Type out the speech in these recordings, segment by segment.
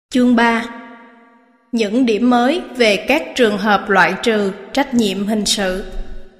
Chương 3. Những điểm mới về các trường hợp loại trừ trách nhiệm hình sự.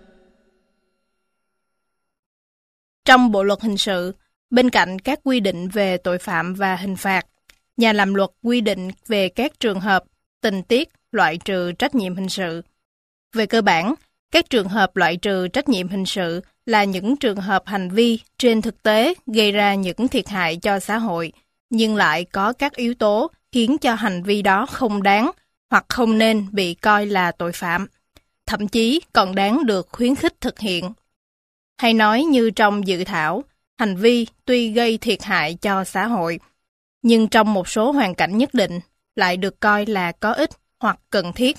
Trong Bộ luật hình sự, bên cạnh các quy định về tội phạm và hình phạt, nhà làm luật quy định về các trường hợp, tình tiết loại trừ trách nhiệm hình sự. Về cơ bản, các trường hợp loại trừ trách nhiệm hình sự là những trường hợp hành vi trên thực tế gây ra những thiệt hại cho xã hội, nhưng lại có các yếu tố khiến cho hành vi đó không đáng hoặc không nên bị coi là tội phạm, thậm chí còn đáng được khuyến khích thực hiện. Hay nói như trong dự thảo, hành vi tuy gây thiệt hại cho xã hội, nhưng trong một số hoàn cảnh nhất định lại được coi là có ích hoặc cần thiết.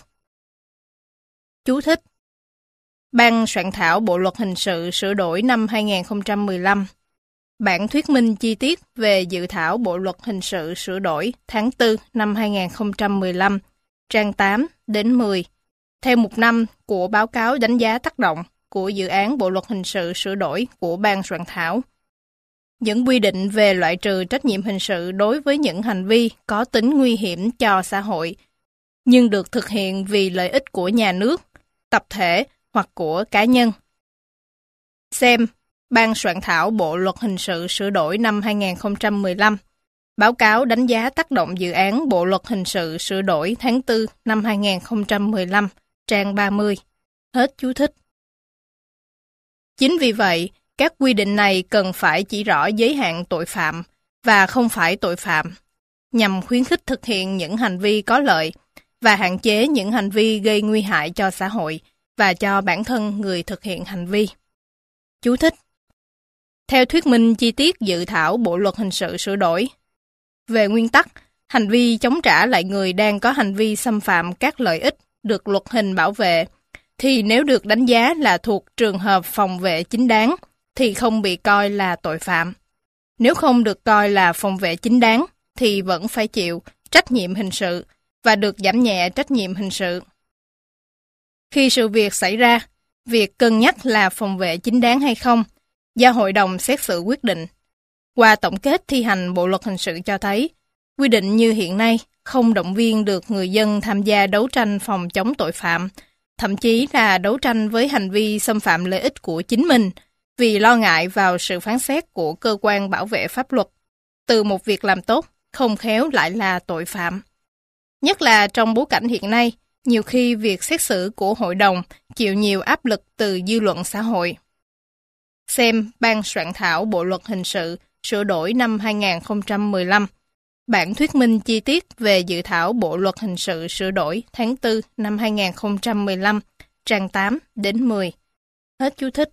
Chú thích: Ban soạn thảo Bộ luật hình sự sửa đổi năm 2015. Bản thuyết minh chi tiết về dự thảo Bộ luật hình sự sửa đổi tháng 4 năm 2015, trang 8 đến 10, theo mục 5 của báo cáo đánh giá tác động của dự án Bộ luật hình sự sửa đổi của ban soạn thảo. Những quy định về loại trừ trách nhiệm hình sự đối với những hành vi có tính nguy hiểm cho xã hội, nhưng được thực hiện vì lợi ích của nhà nước, tập thể hoặc của cá nhân. Xem Ban soạn thảo Bộ luật hình sự sửa đổi năm 2015, báo cáo đánh giá tác động dự án Bộ luật hình sự sửa đổi tháng 4 năm 2015, trang 30. Hết chú thích. Chính vì vậy, các quy định này cần phải chỉ rõ giới hạn tội phạm và không phải tội phạm, nhằm khuyến khích thực hiện những hành vi có lợi và hạn chế những hành vi gây nguy hại cho xã hội và cho bản thân người thực hiện hành vi. Chú thích: Theo thuyết minh chi tiết dự thảo Bộ luật hình sự sửa đổi, về nguyên tắc, hành vi chống trả lại người đang có hành vi xâm phạm các lợi ích được luật hình bảo vệ, thì nếu được đánh giá là thuộc trường hợp phòng vệ chính đáng, thì không bị coi là tội phạm. Nếu không được coi là phòng vệ chính đáng, thì vẫn phải chịu trách nhiệm hình sự và được giảm nhẹ trách nhiệm hình sự. Khi sự việc xảy ra, việc cân nhắc là phòng vệ chính đáng hay không, do Hội đồng xét xử quyết định. Qua tổng kết thi hành Bộ luật hình sự cho thấy, quy định như hiện nay không động viên được người dân tham gia đấu tranh phòng chống tội phạm, thậm chí là đấu tranh với hành vi xâm phạm lợi ích của chính mình, vì lo ngại vào sự phán xét của cơ quan bảo vệ pháp luật. Từ một việc làm tốt, không khéo lại là tội phạm. Nhất là trong bối cảnh hiện nay, nhiều khi việc xét xử của hội đồng chịu nhiều áp lực từ dư luận xã hội. Xem Ban soạn thảo Bộ luật hình sự sửa đổi năm 2015, bản thuyết minh chi tiết về dự thảo Bộ luật hình sự sửa đổi tháng 4 năm 2015, trang 8 đến 10. Hết chú thích.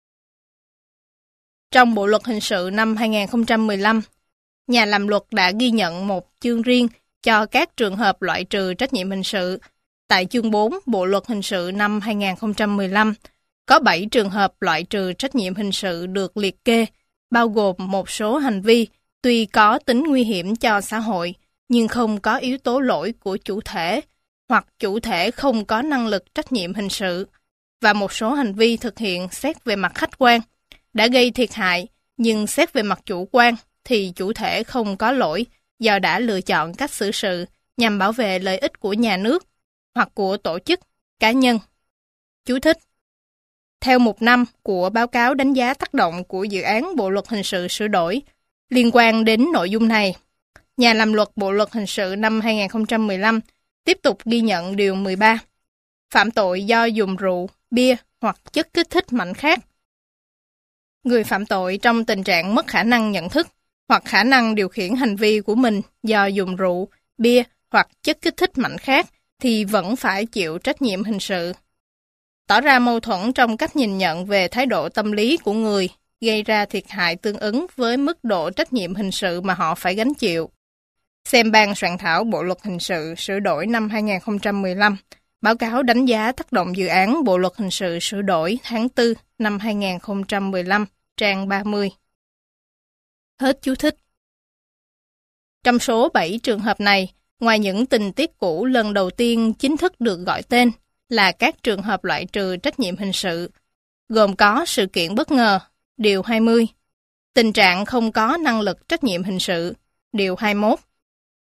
Trong Bộ luật hình sự năm 2015, nhà làm luật đã ghi nhận một chương riêng cho các trường hợp loại trừ trách nhiệm hình sự. Tại chương 4 Bộ luật hình sự năm 2015, có 7 trường hợp loại trừ trách nhiệm hình sự được liệt kê, bao gồm một số hành vi tuy có tính nguy hiểm cho xã hội, nhưng không có yếu tố lỗi của chủ thể, hoặc chủ thể không có năng lực trách nhiệm hình sự, và một số hành vi thực hiện xét về mặt khách quan, đã gây thiệt hại, nhưng xét về mặt chủ quan thì chủ thể không có lỗi do đã lựa chọn cách xử sự nhằm bảo vệ lợi ích của nhà nước hoặc của tổ chức, cá nhân. Chú thích: Theo mục 5 của báo cáo đánh giá tác động của dự án Bộ luật hình sự sửa đổi, liên quan đến nội dung này, nhà làm luật Bộ luật hình sự năm 2015 tiếp tục ghi nhận điều 13. Phạm tội do dùng rượu, bia hoặc chất kích thích mạnh khác. Người phạm tội trong tình trạng mất khả năng nhận thức hoặc khả năng điều khiển hành vi của mình do dùng rượu, bia hoặc chất kích thích mạnh khác thì vẫn phải chịu trách nhiệm hình sự. Tỏ ra mâu thuẫn trong cách nhìn nhận về thái độ tâm lý của người, gây ra thiệt hại tương ứng với mức độ trách nhiệm hình sự mà họ phải gánh chịu. Xem Ban soạn thảo Bộ luật hình sự sửa đổi năm 2015, báo cáo đánh giá tác động dự án Bộ luật hình sự sửa đổi tháng 4 năm 2015, trang 30. Hết chú thích. Trong số 7 trường hợp này, ngoài những tình tiết cũ lần đầu tiên chính thức được gọi tên là các trường hợp loại trừ trách nhiệm hình sự, gồm có sự kiện bất ngờ, điều 20, tình trạng không có năng lực trách nhiệm hình sự, điều 21,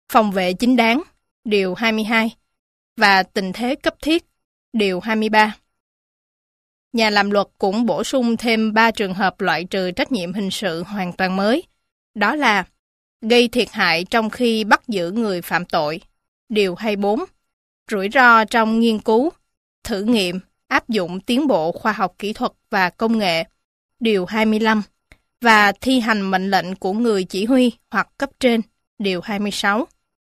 phòng vệ chính đáng, điều 22, và tình thế cấp thiết, điều 23. Nhà làm luật cũng bổ sung thêm 3 trường hợp loại trừ trách nhiệm hình sự hoàn toàn mới, đó là gây thiệt hại trong khi bắt giữ người phạm tội, điều 24, rủi ro trong nghiên cứu, thử nghiệm, áp dụng tiến bộ khoa học kỹ thuật và công nghệ, điều 25, và thi hành mệnh lệnh của người chỉ huy hoặc cấp trên, điều 26.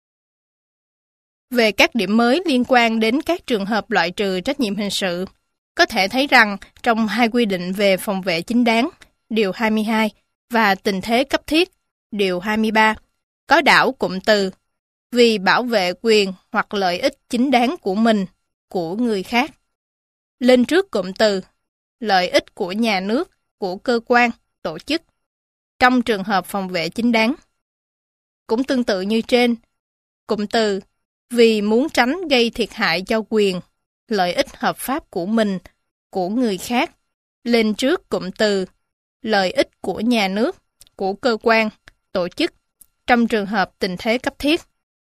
Về các điểm mới liên quan đến các trường hợp loại trừ trách nhiệm hình sự, có thể thấy rằng trong 2 quy định về phòng vệ chính đáng, điều 22, và tình thế cấp thiết, điều 23, có đảo cụm từ vì bảo vệ quyền hoặc lợi ích chính đáng của mình, của người khác, lên trước cụm từ lợi ích của nhà nước, của cơ quan, tổ chức, trong trường hợp phòng vệ chính đáng. Cũng tương tự như trên, cụm từ vì muốn tránh gây thiệt hại cho quyền, lợi ích hợp pháp của mình, của người khác, lên trước cụm từ lợi ích của nhà nước, của cơ quan, tổ chức, trong trường hợp tình thế cấp thiết.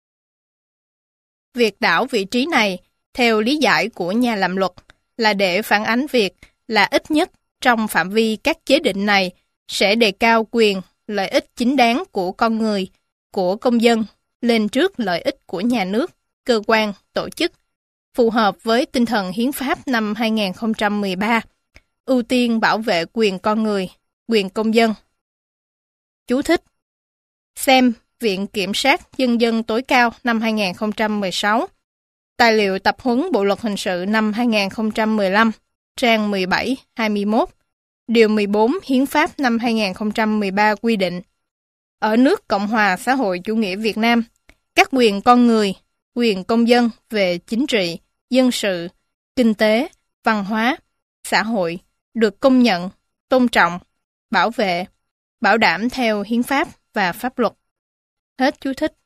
Việc đảo vị trí này, theo lý giải của nhà làm luật, là để phản ánh việc là ít nhất trong phạm vi các chế định này sẽ đề cao quyền, lợi ích chính đáng của con người, của công dân, lên trước lợi ích của nhà nước, cơ quan, tổ chức, phù hợp với tinh thần hiến pháp năm 2013, ưu tiên bảo vệ quyền con người, quyền công dân. Chú thích: xem Viện Kiểm sát Nhân dân tối cao năm 2016, tài liệu tập huấn Bộ luật hình sự năm 2015, trang 17-21, điều 14 Hiến pháp năm 2013 quy định. Ở nước Cộng hòa xã hội chủ nghĩa Việt Nam, các quyền con người, quyền công dân về chính trị, dân sự, kinh tế, văn hóa, xã hội được công nhận, tôn trọng, bảo vệ, bảo đảm theo hiến pháp và pháp luật. Hết chú thích.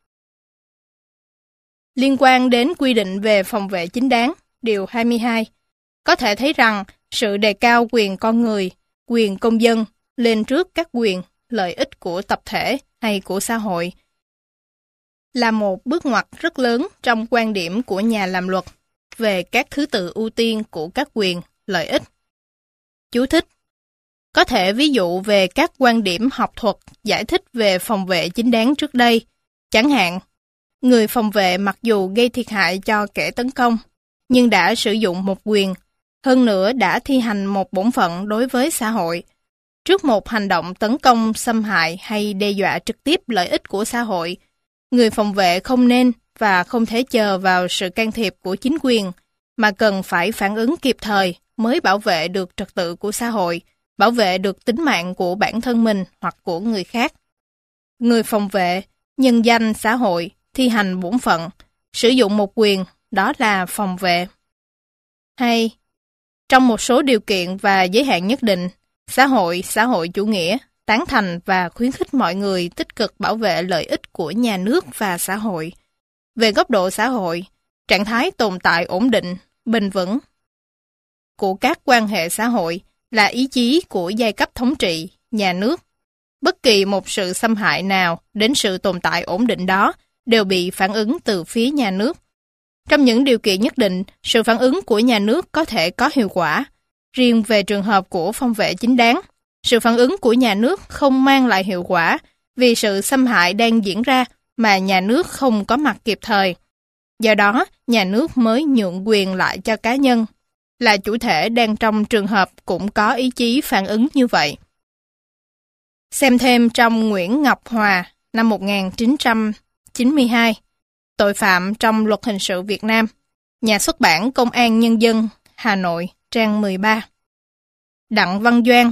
Liên quan đến quy định về phòng vệ chính đáng, điều 22, có thể thấy rằng sự đề cao quyền con người, quyền công dân lên trước các quyền, lợi ích của tập thể hay của xã hội là một bước ngoặt rất lớn trong quan điểm của nhà làm luật về các thứ tự ưu tiên của các quyền, lợi ích. Chú thích: có thể ví dụ về các quan điểm học thuật giải thích về phòng vệ chính đáng trước đây, chẳng hạn, người phòng vệ mặc dù gây thiệt hại cho kẻ tấn công, nhưng đã sử dụng một quyền, hơn nữa đã thi hành một bổn phận đối với xã hội. Trước một hành động tấn công, xâm hại hay đe dọa trực tiếp lợi ích của xã hội, người phòng vệ không nên và không thể chờ vào sự can thiệp của chính quyền, mà cần phải phản ứng kịp thời mới bảo vệ được trật tự của xã hội, bảo vệ được tính mạng của bản thân mình hoặc của người khác. Người phòng vệ, nhân danh xã hội, thi hành bổn phận, sử dụng một quyền, đó là phòng vệ. Hay, trong một số điều kiện và giới hạn nhất định, xã hội chủ nghĩa, tán thành và khuyến khích mọi người tích cực bảo vệ lợi ích của nhà nước và xã hội. Về góc độ xã hội, trạng thái tồn tại ổn định, bền vững của các quan hệ xã hội là ý chí của giai cấp thống trị, nhà nước. Bất kỳ một sự xâm hại nào đến sự tồn tại ổn định đó đều bị phản ứng từ phía nhà nước. Trong những điều kiện nhất định, sự phản ứng của nhà nước có thể có hiệu quả. Riêng về trường hợp của phòng vệ chính đáng, sự phản ứng của nhà nước không mang lại hiệu quả vì sự xâm hại đang diễn ra mà nhà nước không có mặt kịp thời. Do đó, nhà nước mới nhượng quyền lại cho cá nhân, là chủ thể đang trong trường hợp cũng có ý chí phản ứng như vậy. Xem thêm trong Nguyễn Ngọc Hòa năm 1992, Tội phạm trong Luật Hình sự Việt Nam, Nhà xuất bản Công an Nhân dân, Hà Nội, trang 13. Đặng Văn Doan,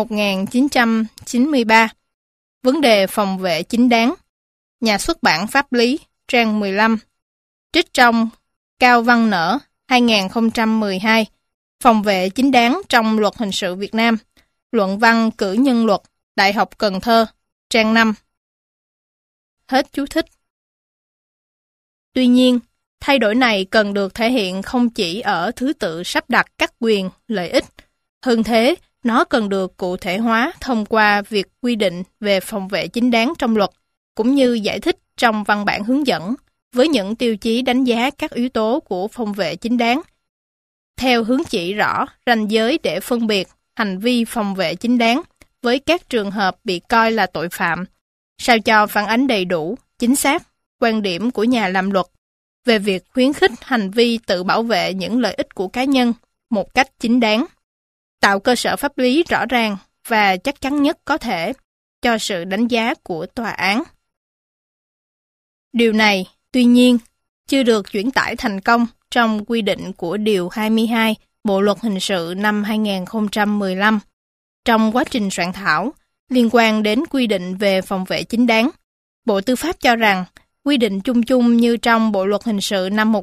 1993, Vấn đề phòng vệ chính đáng, Nhà xuất bản Pháp lý, trang 15. Trích trong Cao Văn Nở, 2012, Phòng vệ chính đáng trong Luật Hình sự Việt Nam, Luận văn cử nhân luật, Đại học Cần Thơ, trang 5. Hết chú thích. Tuy nhiên, thay đổi này cần được thể hiện không chỉ ở thứ tự sắp đặt các quyền, lợi ích. Hơn thế, nó cần được cụ thể hóa thông qua việc quy định về phòng vệ chính đáng trong luật, cũng như giải thích trong văn bản hướng dẫn với những tiêu chí đánh giá các yếu tố của phòng vệ chính đáng, theo hướng chỉ rõ ranh giới để phân biệt hành vi phòng vệ chính đáng với các trường hợp bị coi là tội phạm, sao cho phản ánh đầy đủ, chính xác quan điểm của nhà làm luật về việc khuyến khích hành vi tự bảo vệ những lợi ích của cá nhân một cách chính đáng, tạo cơ sở pháp lý rõ ràng và chắc chắn nhất có thể cho sự đánh giá của tòa án. Điều này, tuy nhiên, chưa được chuyển tải thành công trong quy định của Điều 22 Bộ Luật Hình sự năm 2015. Trong quá trình soạn thảo, liên quan đến quy định về phòng vệ chính đáng, Bộ Tư pháp cho rằng quy định chung chung như trong Bộ Luật Hình sự năm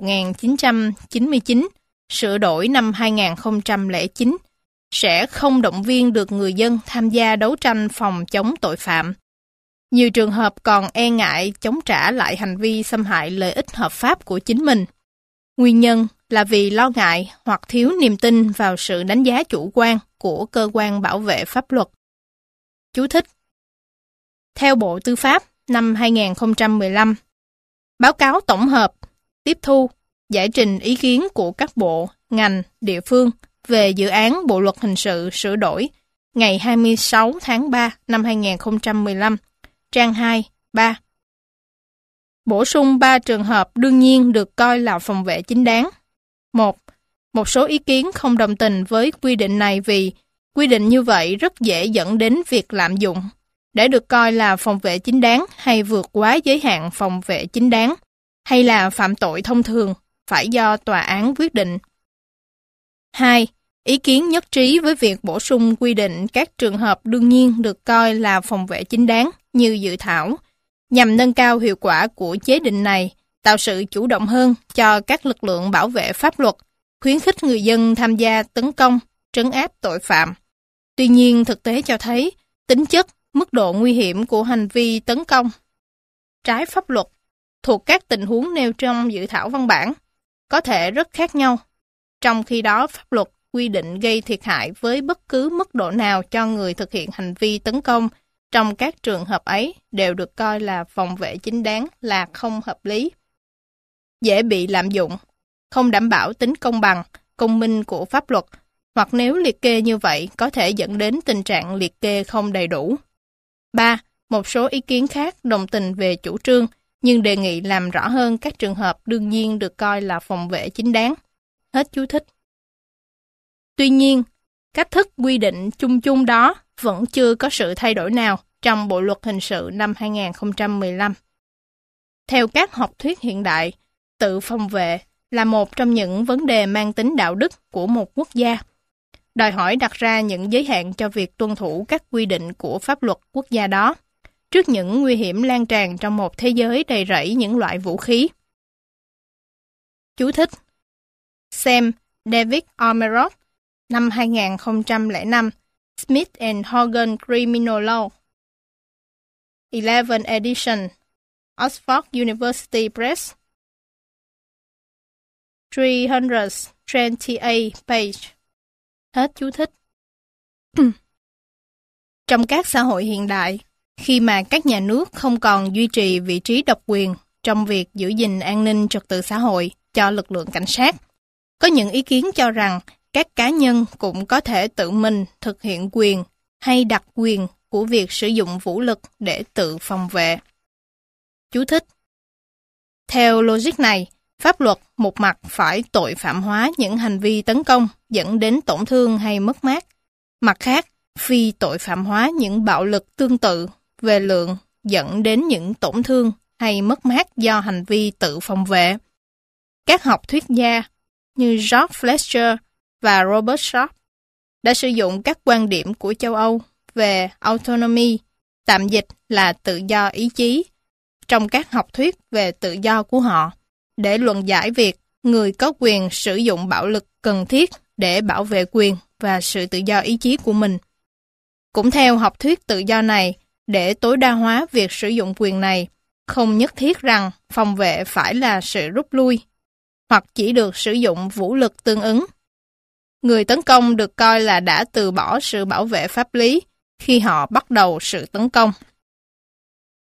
1999, sửa đổi năm 2009, sẽ không động viên được người dân tham gia đấu tranh phòng chống tội phạm. Nhiều trường hợp còn e ngại chống trả lại hành vi xâm hại lợi ích hợp pháp của chính mình. Nguyên nhân là vì lo ngại hoặc thiếu niềm tin vào sự đánh giá chủ quan của cơ quan bảo vệ pháp luật. Chú thích: theo Bộ Tư pháp năm 2015, báo cáo tổng hợp, tiếp thu, giải trình ý kiến của các bộ, ngành, địa phương về dự án Bộ Luật Hình sự sửa đổi ngày 26 tháng 3 năm 2015, trang 2, 3. Bổ sung 3 trường hợp đương nhiên được coi là phòng vệ chính đáng. 1. Một số ý kiến không đồng tình với quy định này vì quy định như vậy rất dễ dẫn đến việc lạm dụng, để được coi là phòng vệ chính đáng hay vượt quá giới hạn phòng vệ chính đáng, hay là phạm tội thông thường, phải do tòa án quyết định. 2. Ý kiến nhất trí với việc bổ sung quy định các trường hợp đương nhiên được coi là phòng vệ chính đáng như dự thảo, nhằm nâng cao hiệu quả của chế định này, tạo sự chủ động hơn cho các lực lượng bảo vệ pháp luật, khuyến khích người dân tham gia tấn công, trấn áp tội phạm. Tuy nhiên, thực tế cho thấy tính chất, mức độ nguy hiểm của hành vi tấn công trái pháp luật thuộc các tình huống nêu trong dự thảo văn bản có thể rất khác nhau. Trong khi đó, pháp luật quy định gây thiệt hại với bất cứ mức độ nào cho người thực hiện hành vi tấn công trong các trường hợp ấy đều được coi là phòng vệ chính đáng là không hợp lý, dễ bị lạm dụng, không đảm bảo tính công bằng, công minh của pháp luật, hoặc nếu liệt kê như vậy có thể dẫn đến tình trạng liệt kê không đầy đủ. 3. Một số ý kiến khác đồng tình về chủ trương, nhưng đề nghị làm rõ hơn các trường hợp đương nhiên được coi là phòng vệ chính đáng. Hết chú thích. Tuy nhiên, cách thức quy định chung chung đó vẫn chưa có sự thay đổi nào trong Bộ Luật Hình sự năm 2015. Theo các học thuyết hiện đại, tự phòng vệ là một trong những vấn đề mang tính đạo đức của một quốc gia, đòi hỏi đặt ra những giới hạn cho việc tuân thủ các quy định của pháp luật quốc gia đó, trước những nguy hiểm lan tràn trong một thế giới đầy rẫy những loại vũ khí. Chú thích: xem David Ormerod, năm 2005, Smith and Horgan Criminal Law, 11th edition, Oxford University Press, 328 page. Hết chú thích. Trong các xã hội hiện đại, khi mà các nhà nước không còn duy trì vị trí độc quyền trong việc giữ gìn an ninh trật tự xã hội cho lực lượng cảnh sát, có những ý kiến cho rằng các cá nhân cũng có thể tự mình thực hiện quyền hay đặc quyền của việc sử dụng vũ lực để tự phòng vệ. Chú thích: theo logic này, pháp luật một mặt phải tội phạm hóa những hành vi tấn công dẫn đến tổn thương hay mất mát, mặt khác phi tội phạm hóa những bạo lực tương tự về lượng dẫn đến những tổn thương hay mất mát do hành vi tự phòng vệ. Các học thuyết gia như George Fletcher và Robert Sharp đã sử dụng các quan điểm của châu Âu về autonomy, tạm dịch là tự do ý chí, trong các học thuyết về tự do của họ, để luận giải việc người có quyền sử dụng bạo lực cần thiết để bảo vệ quyền và sự tự do ý chí của mình. Cũng theo học thuyết tự do này, để tối đa hóa việc sử dụng quyền này, không nhất thiết rằng phòng vệ phải là sự rút lui, hoặc chỉ được sử dụng vũ lực tương ứng. Người tấn công được coi là đã từ bỏ sự bảo vệ pháp lý khi họ bắt đầu sự tấn công.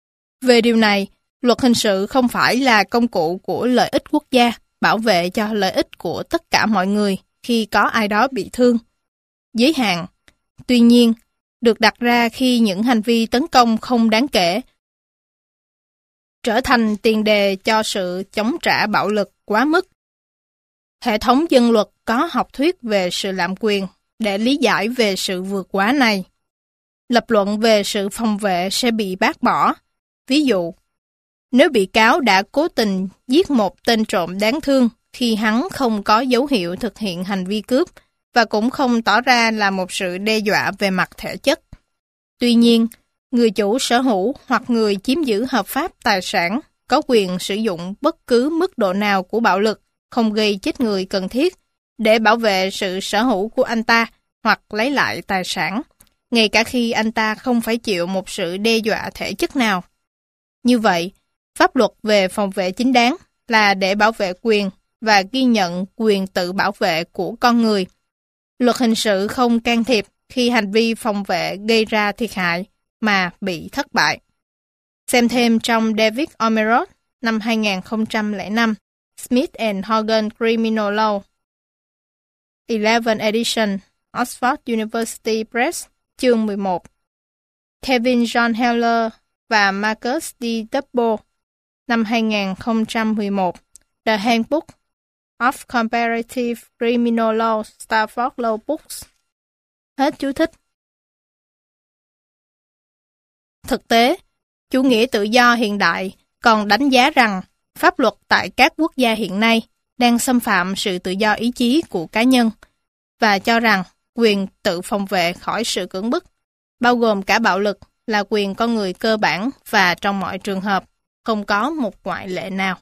Về điều này, luật hình sự không phải là công cụ của lợi ích quốc gia, bảo vệ cho lợi ích của tất cả mọi người khi có ai đó bị thương. Giới hạn, tuy nhiên, được đặt ra khi những hành vi tấn công không đáng kể trở thành tiền đề cho sự chống trả bạo lực quá mức. Hệ thống dân luật có học thuyết về sự lạm quyền để lý giải về sự vượt quá này. Lập luận về sự phòng vệ sẽ bị bác bỏ. Ví dụ, nếu bị cáo đã cố tình giết một tên trộm đáng thương khi hắn không có dấu hiệu thực hiện hành vi cướp và cũng không tỏ ra là một sự đe dọa về mặt thể chất. Tuy nhiên, người chủ sở hữu hoặc người chiếm giữ hợp pháp tài sản có quyền sử dụng bất cứ mức độ nào của bạo lực không gây chết người cần thiết để bảo vệ sự sở hữu của anh ta hoặc lấy lại tài sản, ngay cả khi anh ta không phải chịu một sự đe dọa thể chất nào. Như vậy, pháp luật về phòng vệ chính đáng là để bảo vệ quyền và ghi nhận quyền tự bảo vệ của con người. Luật hình sự không can thiệp khi hành vi phòng vệ gây ra thiệt hại mà bị thất bại. Xem thêm trong David Omeroth năm 2005, Smith and Hogan Criminal Law, 11 edition, Oxford University Press, chương 11. Kevin John Heller và Marcus D. Dubbo, năm 2011, The Handbook of Comparative Criminal Law, Stafford Law Books. Hết chú thích. Thực tế, chủ nghĩa tự do hiện đại còn đánh giá rằng pháp luật tại các quốc gia hiện nay đang xâm phạm sự tự do ý chí của cá nhân và cho rằng quyền tự phòng vệ khỏi sự cưỡng bức, bao gồm cả bạo lực, là quyền con người cơ bản và trong mọi trường hợp, không có một ngoại lệ nào.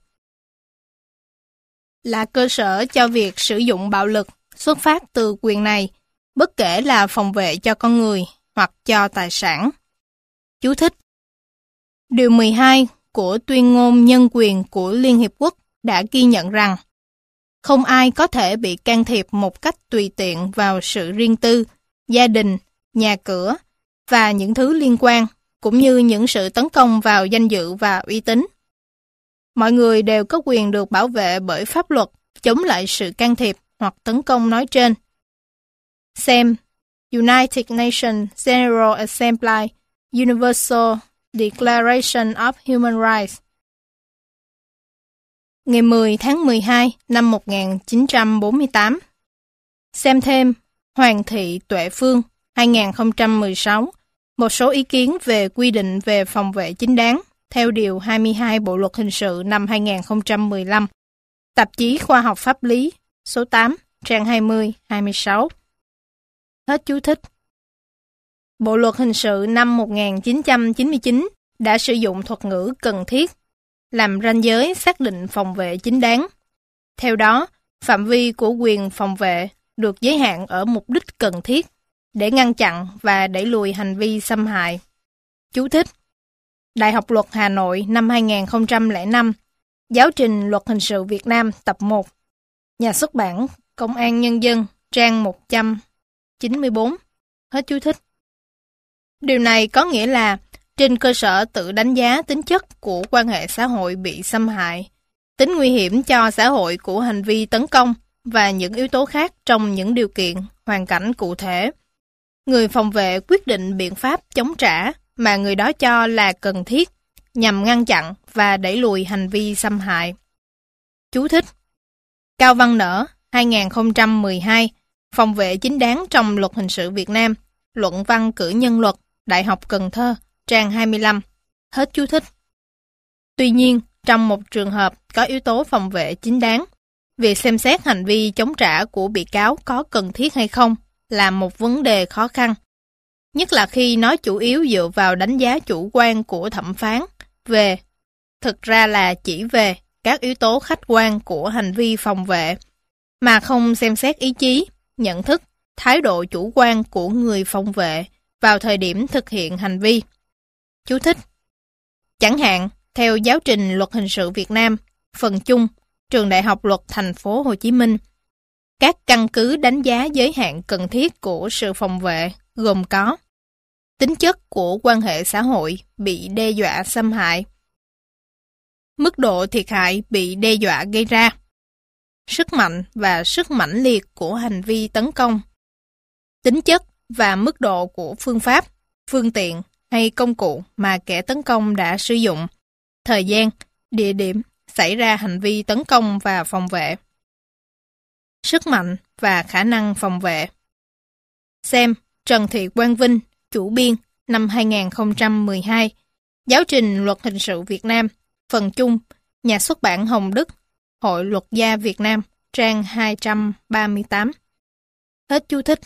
Là cơ sở cho việc sử dụng bạo lực xuất phát từ quyền này, bất kể là phòng vệ cho con người hoặc cho tài sản. Chú thích. Điều 12 của Tuyên ngôn Nhân quyền của Liên Hiệp Quốc đã ghi nhận rằng không ai có thể bị can thiệp một cách tùy tiện vào sự riêng tư, gia đình, nhà cửa và những thứ liên quan, cũng như những sự tấn công vào danh dự và uy tín. Mọi người đều có quyền được bảo vệ bởi pháp luật chống lại sự can thiệp hoặc tấn công nói trên. Xem United Nations General Assembly Universal Declaration of Human Rights, ngày 10 tháng 12 năm 1948. Xem thêm Hoàng thị Tuệ Phương, 2016, một số ý kiến về quy định về phòng vệ chính đáng theo Điều 22 Bộ Luật Hình sự năm 2015, Tạp chí Khoa học Pháp lý, số 8, trang 20-26. Hết chú thích. Bộ Luật Hình sự năm 1999 đã sử dụng thuật ngữ cần thiết, làm ranh giới xác định phòng vệ chính đáng. Theo đó, phạm vi của quyền phòng vệ được giới hạn ở mục đích cần thiết để ngăn chặn và đẩy lùi hành vi xâm hại. Chú thích. Đại học Luật Hà Nội năm 2005, Giáo trình Luật Hình sự Việt Nam tập 1, Nhà xuất bản Công an Nhân dân, trang 194. Hết chú thích. Điều này có nghĩa là trên cơ sở tự đánh giá tính chất của quan hệ xã hội bị xâm hại, tính nguy hiểm cho xã hội của hành vi tấn công và những yếu tố khác trong những điều kiện, hoàn cảnh cụ thể, người phòng vệ quyết định biện pháp chống trả mà người đó cho là cần thiết nhằm ngăn chặn và đẩy lùi hành vi xâm hại. Chú thích. Cao Văn Nở, 2012, Phòng vệ chính đáng trong Luật Hình sự Việt Nam, Luận văn cử nhân luật, Đại học Cần Thơ, trang 25. Hết chú thích. Tuy nhiên, trong một trường hợp có yếu tố phòng vệ chính đáng, việc xem xét hành vi chống trả của bị cáo có cần thiết hay không là một vấn đề khó khăn, nhất là khi nó chủ yếu dựa vào đánh giá chủ quan của thẩm phán về, thực ra là chỉ về các yếu tố khách quan của hành vi phòng vệ, mà không xem xét ý chí, nhận thức, thái độ chủ quan của người phòng vệ vào thời điểm thực hiện hành vi. Chú thích. Chẳng hạn, theo giáo trình Luật Hình sự Việt Nam, phần chung, Trường Đại học Luật Thành phố Hồ Chí Minh, các căn cứ đánh giá giới hạn cần thiết của sự phòng vệ gồm có tính chất của quan hệ xã hội bị đe dọa xâm hại, Mức độ thiệt hại bị đe dọa gây ra. Sức mạnh và sức mãnh liệt của hành vi tấn công. Tính chất và mức độ của phương pháp, phương tiện hay công cụ mà kẻ tấn công đã sử dụng. Thời gian, địa điểm xảy ra hành vi tấn công và phòng vệ. Sức mạnh và khả năng phòng vệ. Xem Trần Thị Quang Vinh, chủ biên, năm 2012, Giáo trình Luật Hình sự Việt Nam, phần chung, Nhà xuất bản Hồng Đức, Hội Luật gia Việt Nam, trang 238. Hết chú thích.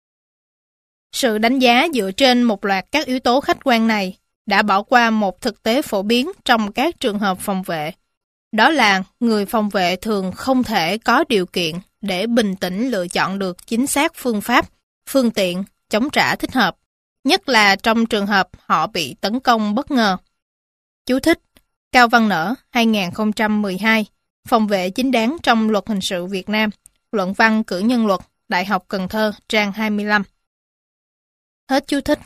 Sự đánh giá dựa trên một loạt các yếu tố khách quan này đã bỏ qua một thực tế phổ biến trong các trường hợp phòng vệ. Đó là người phòng vệ thường không thể có điều kiện để bình tĩnh lựa chọn được chính xác phương pháp, phương tiện, chống trả thích hợp, nhất là trong trường hợp họ bị tấn công bất ngờ. Chú thích: Cao Văn Nở, 2012, Phòng vệ chính đáng trong Luật Hình sự Việt Nam, luận văn cử nhân luật, Đại học Cần Thơ, trang 25. Hết chú thích.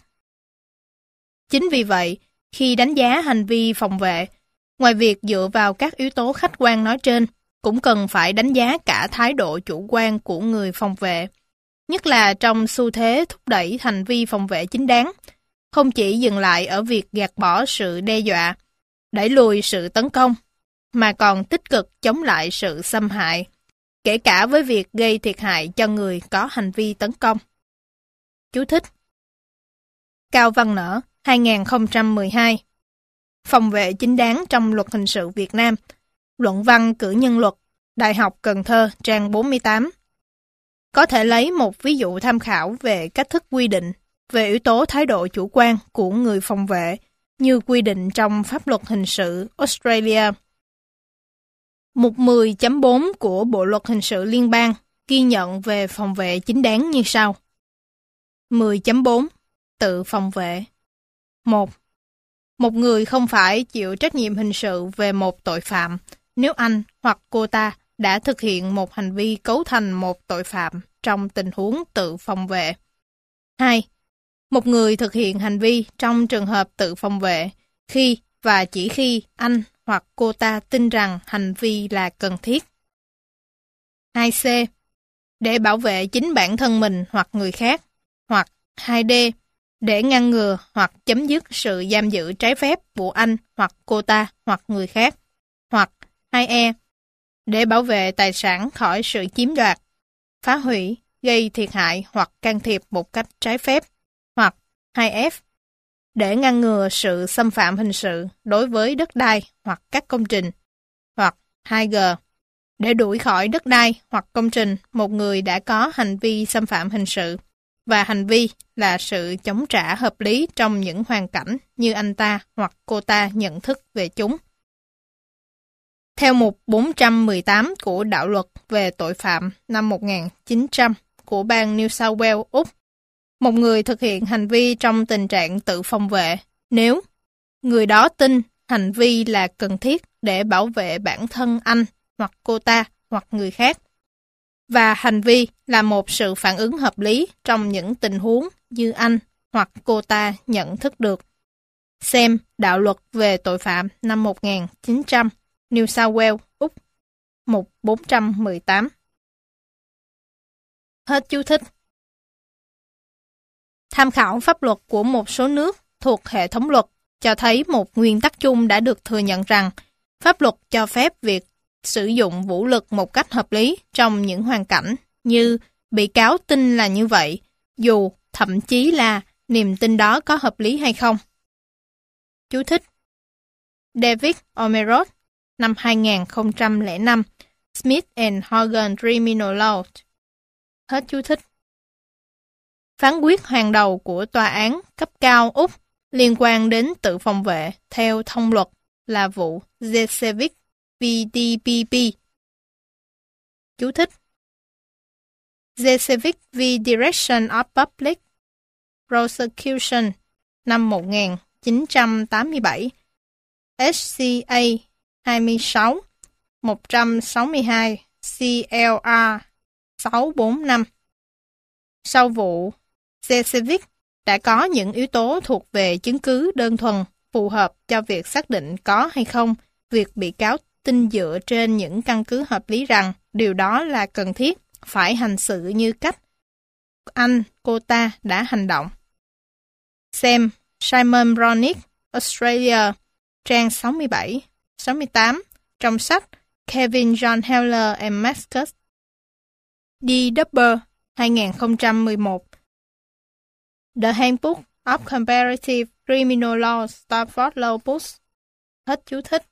Chính vì vậy, khi đánh giá hành vi phòng vệ, ngoài việc dựa vào các yếu tố khách quan nói trên, cũng cần phải đánh giá cả thái độ chủ quan của người phòng vệ, nhất là trong xu thế thúc đẩy hành vi phòng vệ chính đáng, không chỉ dừng lại ở việc gạt bỏ sự đe dọa, đẩy lùi sự tấn công, mà còn tích cực chống lại sự xâm hại, kể cả với việc gây thiệt hại cho người có hành vi tấn công. Chú thích: Cao Văn Nở, 2012, Phòng vệ chính đáng trong Luật Hình sự Việt Nam, luận văn cử nhân luật, Đại học Cần Thơ, trang 48. Có thể lấy một ví dụ tham khảo về cách thức quy định về yếu tố thái độ chủ quan của người phòng vệ như quy định trong pháp luật hình sự Australia. Mục 10.4 của Bộ Luật Hình sự Liên bang ghi nhận về phòng vệ chính đáng như sau. 10.4. Tự phòng vệ. 1. Một người không phải chịu trách nhiệm hình sự về một tội phạm nếu anh hoặc cô ta đã thực hiện một hành vi cấu thành một tội phạm trong tình huống tự phòng vệ. 2. Một người thực hiện hành vi trong trường hợp tự phòng vệ khi và chỉ khi anh hoặc cô ta tin rằng hành vi là cần thiết. 2C. Để bảo vệ chính bản thân mình hoặc người khác. Hoặc 2D. Để ngăn ngừa hoặc chấm dứt sự giam giữ trái phép của anh hoặc cô ta hoặc người khác. Hoặc 2E. Để bảo vệ tài sản khỏi sự chiếm đoạt, phá hủy, gây thiệt hại hoặc can thiệp một cách trái phép. Hoặc 2F. Để ngăn ngừa sự xâm phạm hình sự đối với đất đai hoặc các công trình. Hoặc 2G. Để đuổi khỏi đất đai hoặc công trình một người đã có hành vi xâm phạm hình sự, và hành vi là sự chống trả hợp lý trong những hoàn cảnh như anh ta hoặc cô ta nhận thức về chúng. Theo mục 418 của Đạo luật về tội phạm năm 1900 của bang New South Wales, Úc, một người thực hiện hành vi trong tình trạng tự phòng vệ nếu người đó tin hành vi là cần thiết để bảo vệ bản thân anh hoặc cô ta hoặc người khác, và hành vi là một sự phản ứng hợp lý trong những tình huống như anh hoặc cô ta nhận thức được. Xem Đạo luật về tội phạm năm 1900, New South Wales, Úc, mục 418. Hết chú thích. Tham khảo pháp luật của một số nước thuộc hệ thống luật cho thấy một nguyên tắc chung đã được thừa nhận rằng pháp luật cho phép việc sử dụng vũ lực một cách hợp lý trong những hoàn cảnh như bị cáo tin là như vậy, dù thậm chí là niềm tin đó có hợp lý hay không. Chú thích. David Omeroth, năm 2005, Smith and Horgan Criminal Law. Hết chú thích. Phán quyết hàng đầu của tòa án cấp cao Úc liên quan đến tự phòng vệ theo thông luật là vụ Zecevic v. DPP. Chú thích. Zecevic v. Direction of Public Prosecution năm 1987, HCA 26, 162, CLR 645. Sau vụ Zecevic đã có những yếu tố thuộc về chứng cứ đơn thuần phù hợp cho việc xác định có hay không việc bị cáo tin dựa trên những căn cứ hợp lý rằng điều đó là cần thiết, phải hành xử như cách cô ta đã hành động. Xem Simon Bronick, Australia, trang 67, 68, trong sách Kevin John Heller and Mascus. D. Dubber, 2011. The Handbook of Comparative Criminal Law, Stafford Law Books. Hết chú thích.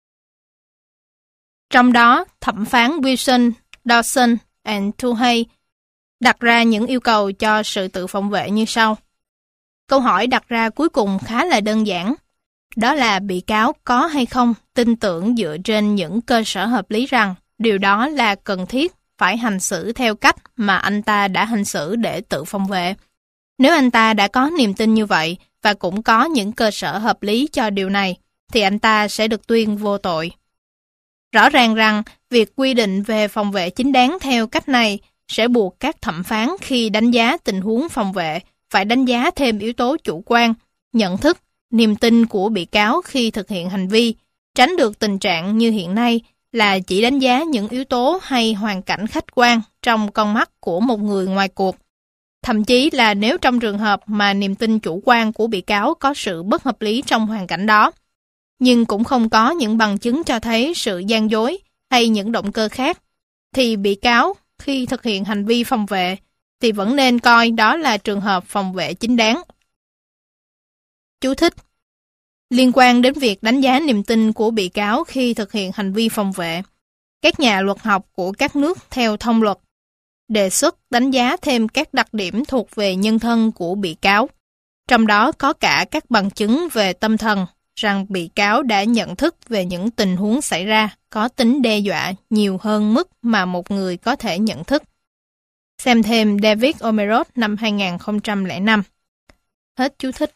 Trong đó, thẩm phán Wilson, Dawson and Tuhey đặt ra những yêu cầu cho sự tự phòng vệ như sau. Câu hỏi đặt ra cuối cùng khá là đơn giản. Đó là bị cáo có hay không tin tưởng dựa trên những cơ sở hợp lý rằng điều đó là cần thiết, phải hành xử theo cách mà anh ta đã hành xử để tự phòng vệ. Nếu anh ta đã có niềm tin như vậy và cũng có những cơ sở hợp lý cho điều này, thì anh ta sẽ được tuyên vô tội. Rõ ràng rằng việc quy định về phòng vệ chính đáng theo cách này sẽ buộc các thẩm phán khi đánh giá tình huống phòng vệ phải đánh giá thêm yếu tố chủ quan, nhận thức, niềm tin của bị cáo khi thực hiện hành vi, tránh được tình trạng như hiện nay là chỉ đánh giá những yếu tố hay hoàn cảnh khách quan trong con mắt của một người ngoài cuộc. Thậm chí là nếu trong trường hợp mà niềm tin chủ quan của bị cáo có sự bất hợp lý trong hoàn cảnh đó, nhưng cũng không có những bằng chứng cho thấy sự gian dối hay những động cơ khác, thì bị cáo khi thực hiện hành vi phòng vệ thì vẫn nên coi đó là trường hợp phòng vệ chính đáng. Chú thích. Liên quan đến việc đánh giá niềm tin của bị cáo khi thực hiện hành vi phòng vệ, các nhà luật học của các nước theo thông luật đề xuất đánh giá thêm các đặc điểm thuộc về nhân thân của bị cáo, trong đó có cả các bằng chứng về tâm thần rằng bị cáo đã nhận thức về những tình huống xảy ra có tính đe dọa nhiều hơn mức mà một người có thể nhận thức. Xem thêm David Omeroth năm 2005. Hết chú thích.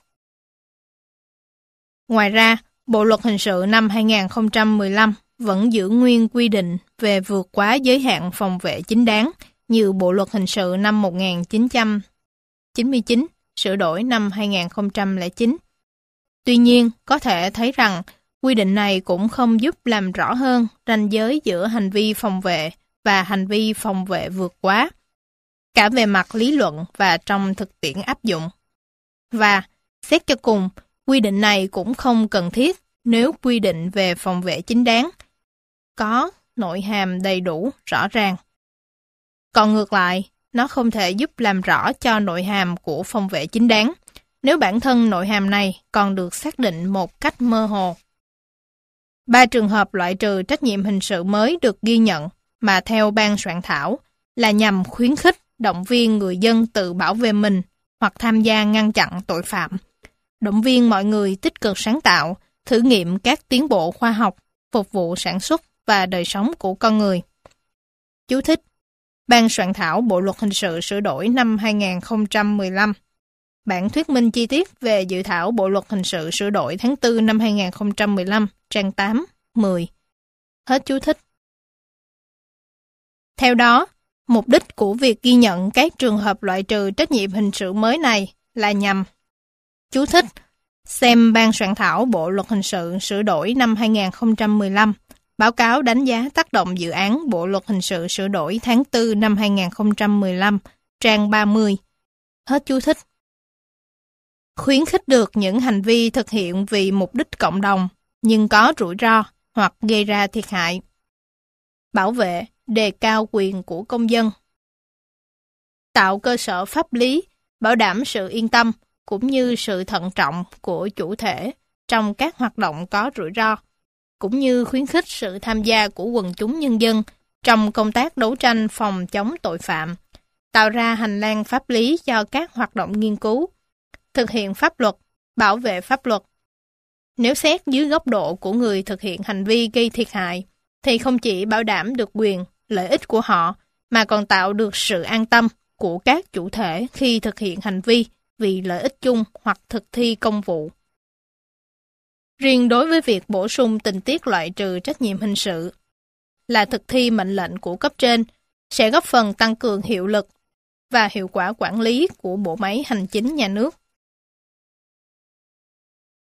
Ngoài ra, Bộ Luật Hình sự năm 2015 vẫn giữ nguyên quy định về vượt quá giới hạn phòng vệ chính đáng như Bộ Luật Hình sự năm 1999, sửa đổi năm 2009. Tuy nhiên, có thể thấy rằng quy định này cũng không giúp làm rõ hơn ranh giới giữa hành vi phòng vệ và hành vi phòng vệ vượt quá, cả về mặt lý luận và trong thực tiễn áp dụng. Và, xét cho cùng, quy định này cũng không cần thiết nếu quy định về phòng vệ chính đáng có nội hàm đầy đủ, rõ ràng. Còn ngược lại, nó không thể giúp làm rõ cho nội hàm của phòng vệ chính đáng nếu bản thân nội hàm này còn được xác định một cách mơ hồ. 3 trường hợp loại trừ trách nhiệm hình sự mới được ghi nhận mà theo ban soạn thảo là nhằm khuyến khích, động viên người dân tự bảo vệ mình hoặc tham gia ngăn chặn tội phạm, động viên mọi người tích cực sáng tạo, thử nghiệm các tiến bộ khoa học, phục vụ sản xuất và đời sống của con người. Chú thích. Ban soạn thảo Bộ Luật Hình sự sửa đổi năm 2015. Bản thuyết minh chi tiết về dự thảo Bộ Luật Hình sự sửa đổi tháng 4 năm 2015, trang 8, 10. Hết chú thích. Theo đó, mục đích của việc ghi nhận các trường hợp loại trừ trách nhiệm hình sự mới này là nhằm: chú thích, xem Ban soạn thảo Bộ Luật Hình sự sửa đổi năm 2015, báo cáo đánh giá tác động dự án Bộ Luật Hình sự sửa đổi tháng 4 năm 2015, trang 30. Hết chú thích. Khuyến khích được những hành vi thực hiện vì mục đích cộng đồng, nhưng có rủi ro hoặc gây ra thiệt hại. Bảo vệ, đề cao quyền của công dân. Tạo cơ sở pháp lý, bảo đảm sự yên tâm, cũng như sự thận trọng của chủ thể trong các hoạt động có rủi ro, cũng như khuyến khích sự tham gia của quần chúng nhân dân trong công tác đấu tranh phòng chống tội phạm, tạo ra hành lang pháp lý cho các hoạt động nghiên cứu, thực hiện pháp luật, bảo vệ pháp luật. Nếu xét dưới góc độ của người thực hiện hành vi gây thiệt hại, thì không chỉ bảo đảm được quyền, lợi ích của họ, mà còn tạo được sự an tâm của các chủ thể khi thực hiện hành vi vì lợi ích chung hoặc thực thi công vụ. Riêng đối với việc bổ sung tình tiết loại trừ trách nhiệm hình sự là thực thi mệnh lệnh của cấp trên, sẽ góp phần tăng cường hiệu lực và hiệu quả quản lý của bộ máy hành chính nhà nước.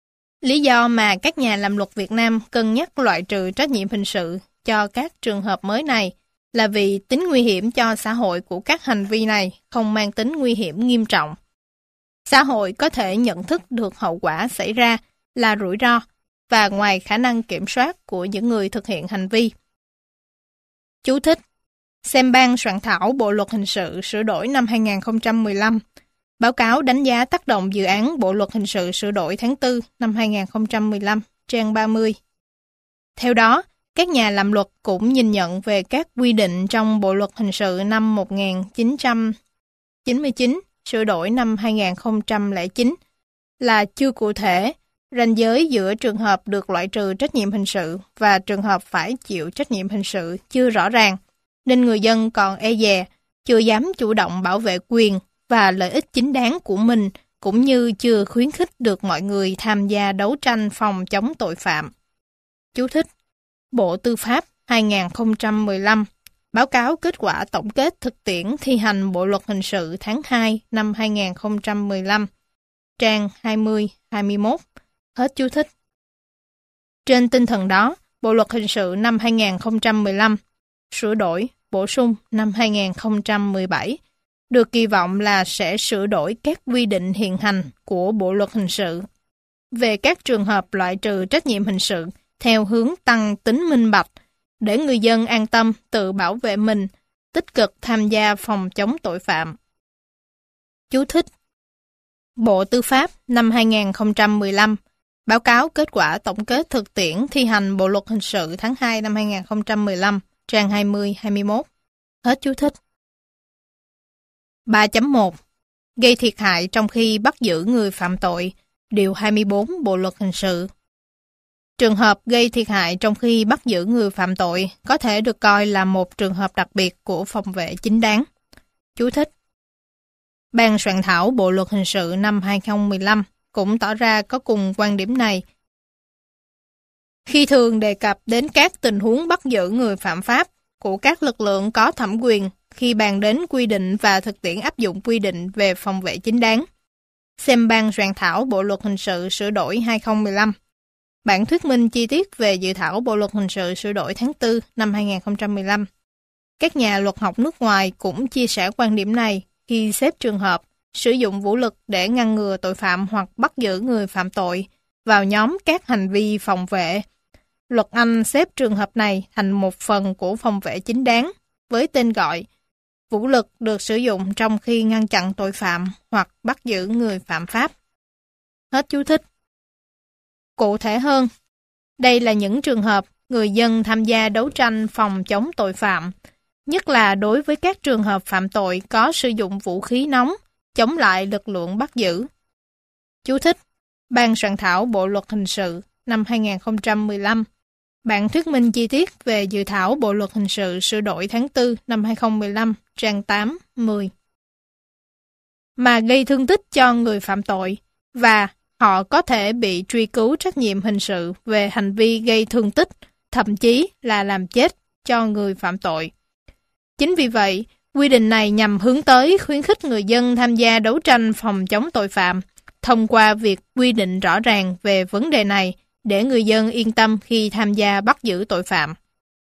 Lý do mà các nhà làm luật Việt Nam cân nhắc loại trừ trách nhiệm hình sự cho các trường hợp mới này là vì tính nguy hiểm cho xã hội của các hành vi này không mang tính nguy hiểm nghiêm trọng. Xã hội có thể nhận thức được hậu quả xảy ra là rủi ro và ngoài khả năng kiểm soát của những người thực hiện hành vi. Chú thích: xem ban soạn thảo Bộ luật hình sự sửa đổi năm 2015, báo cáo đánh giá tác động dự án Bộ luật hình sự sửa đổi tháng 4 năm 2015, trang 30. Theo đó, các nhà làm luật cũng nhìn nhận về các quy định trong Bộ luật hình sự năm 1999, sửa đổi năm 2009 là chưa cụ thể, ranh giới giữa trường hợp được loại trừ trách nhiệm hình sự và trường hợp phải chịu trách nhiệm hình sự chưa rõ ràng, nên người dân còn e dè, chưa dám chủ động bảo vệ quyền và lợi ích chính đáng của mình, cũng như chưa khuyến khích được mọi người tham gia đấu tranh phòng chống tội phạm. Chú thích: Bộ Tư pháp 2015, báo cáo kết quả tổng kết thực tiễn thi hành Bộ luật hình sự tháng 2 năm 2015, trang 20-21, hết chú thích. Trên tinh thần đó, Bộ luật hình sự năm 2015, sửa đổi, bổ sung năm 2017, được kỳ vọng là sẽ sửa đổi các quy định hiện hành của Bộ luật hình sự về các trường hợp loại trừ trách nhiệm hình sự theo hướng tăng tính minh bạch, để người dân an tâm tự bảo vệ mình, tích cực tham gia phòng chống tội phạm. Chú thích: Bộ Tư pháp năm 2015, báo cáo kết quả tổng kết thực tiễn thi hành Bộ luật hình sự tháng 2 năm 2015, trang 20-21, hết chú thích. 3.1. Gây thiệt hại trong khi bắt giữ người phạm tội, điều 24 Bộ luật hình sự. Trường hợp gây thiệt hại trong khi bắt giữ người phạm tội có thể được coi là một trường hợp đặc biệt của phòng vệ chính đáng. Chú thích: Ban soạn thảo Bộ luật hình sự năm 2015 cũng tỏ ra có cùng quan điểm này, khi thường đề cập đến các tình huống bắt giữ người phạm pháp của các lực lượng có thẩm quyền khi bàn đến quy định và thực tiễn áp dụng quy định về phòng vệ chính đáng. Xem ban soạn thảo Bộ luật hình sự sửa đổi 2015. Bản thuyết minh chi tiết về dự thảo Bộ luật hình sự sửa đổi tháng 4 năm 2015. Các nhà luật học nước ngoài cũng chia sẻ quan điểm này khi xếp trường hợp sử dụng vũ lực để ngăn ngừa tội phạm hoặc bắt giữ người phạm tội vào nhóm các hành vi phòng vệ. Luật Anh xếp trường hợp này thành một phần của phòng vệ chính đáng với tên gọi vũ lực được sử dụng trong khi ngăn chặn tội phạm hoặc bắt giữ người phạm pháp. Hết chú thích. Cụ thể hơn, đây là những trường hợp người dân tham gia đấu tranh phòng chống tội phạm, nhất là đối với các trường hợp phạm tội có sử dụng vũ khí nóng, chống lại lực lượng bắt giữ. Chú thích: Ban soạn thảo Bộ luật hình sự năm 2015. Bản thuyết minh chi tiết về dự thảo Bộ luật hình sự sửa đổi tháng 4 năm 2015, trang 8-10. Mà gây thương tích cho người phạm tội, và họ có thể bị truy cứu trách nhiệm hình sự về hành vi gây thương tích, thậm chí là làm chết cho người phạm tội. Chính vì vậy, quy định này nhằm hướng tới khuyến khích người dân tham gia đấu tranh phòng chống tội phạm, thông qua việc quy định rõ ràng về vấn đề này để người dân yên tâm khi tham gia bắt giữ tội phạm.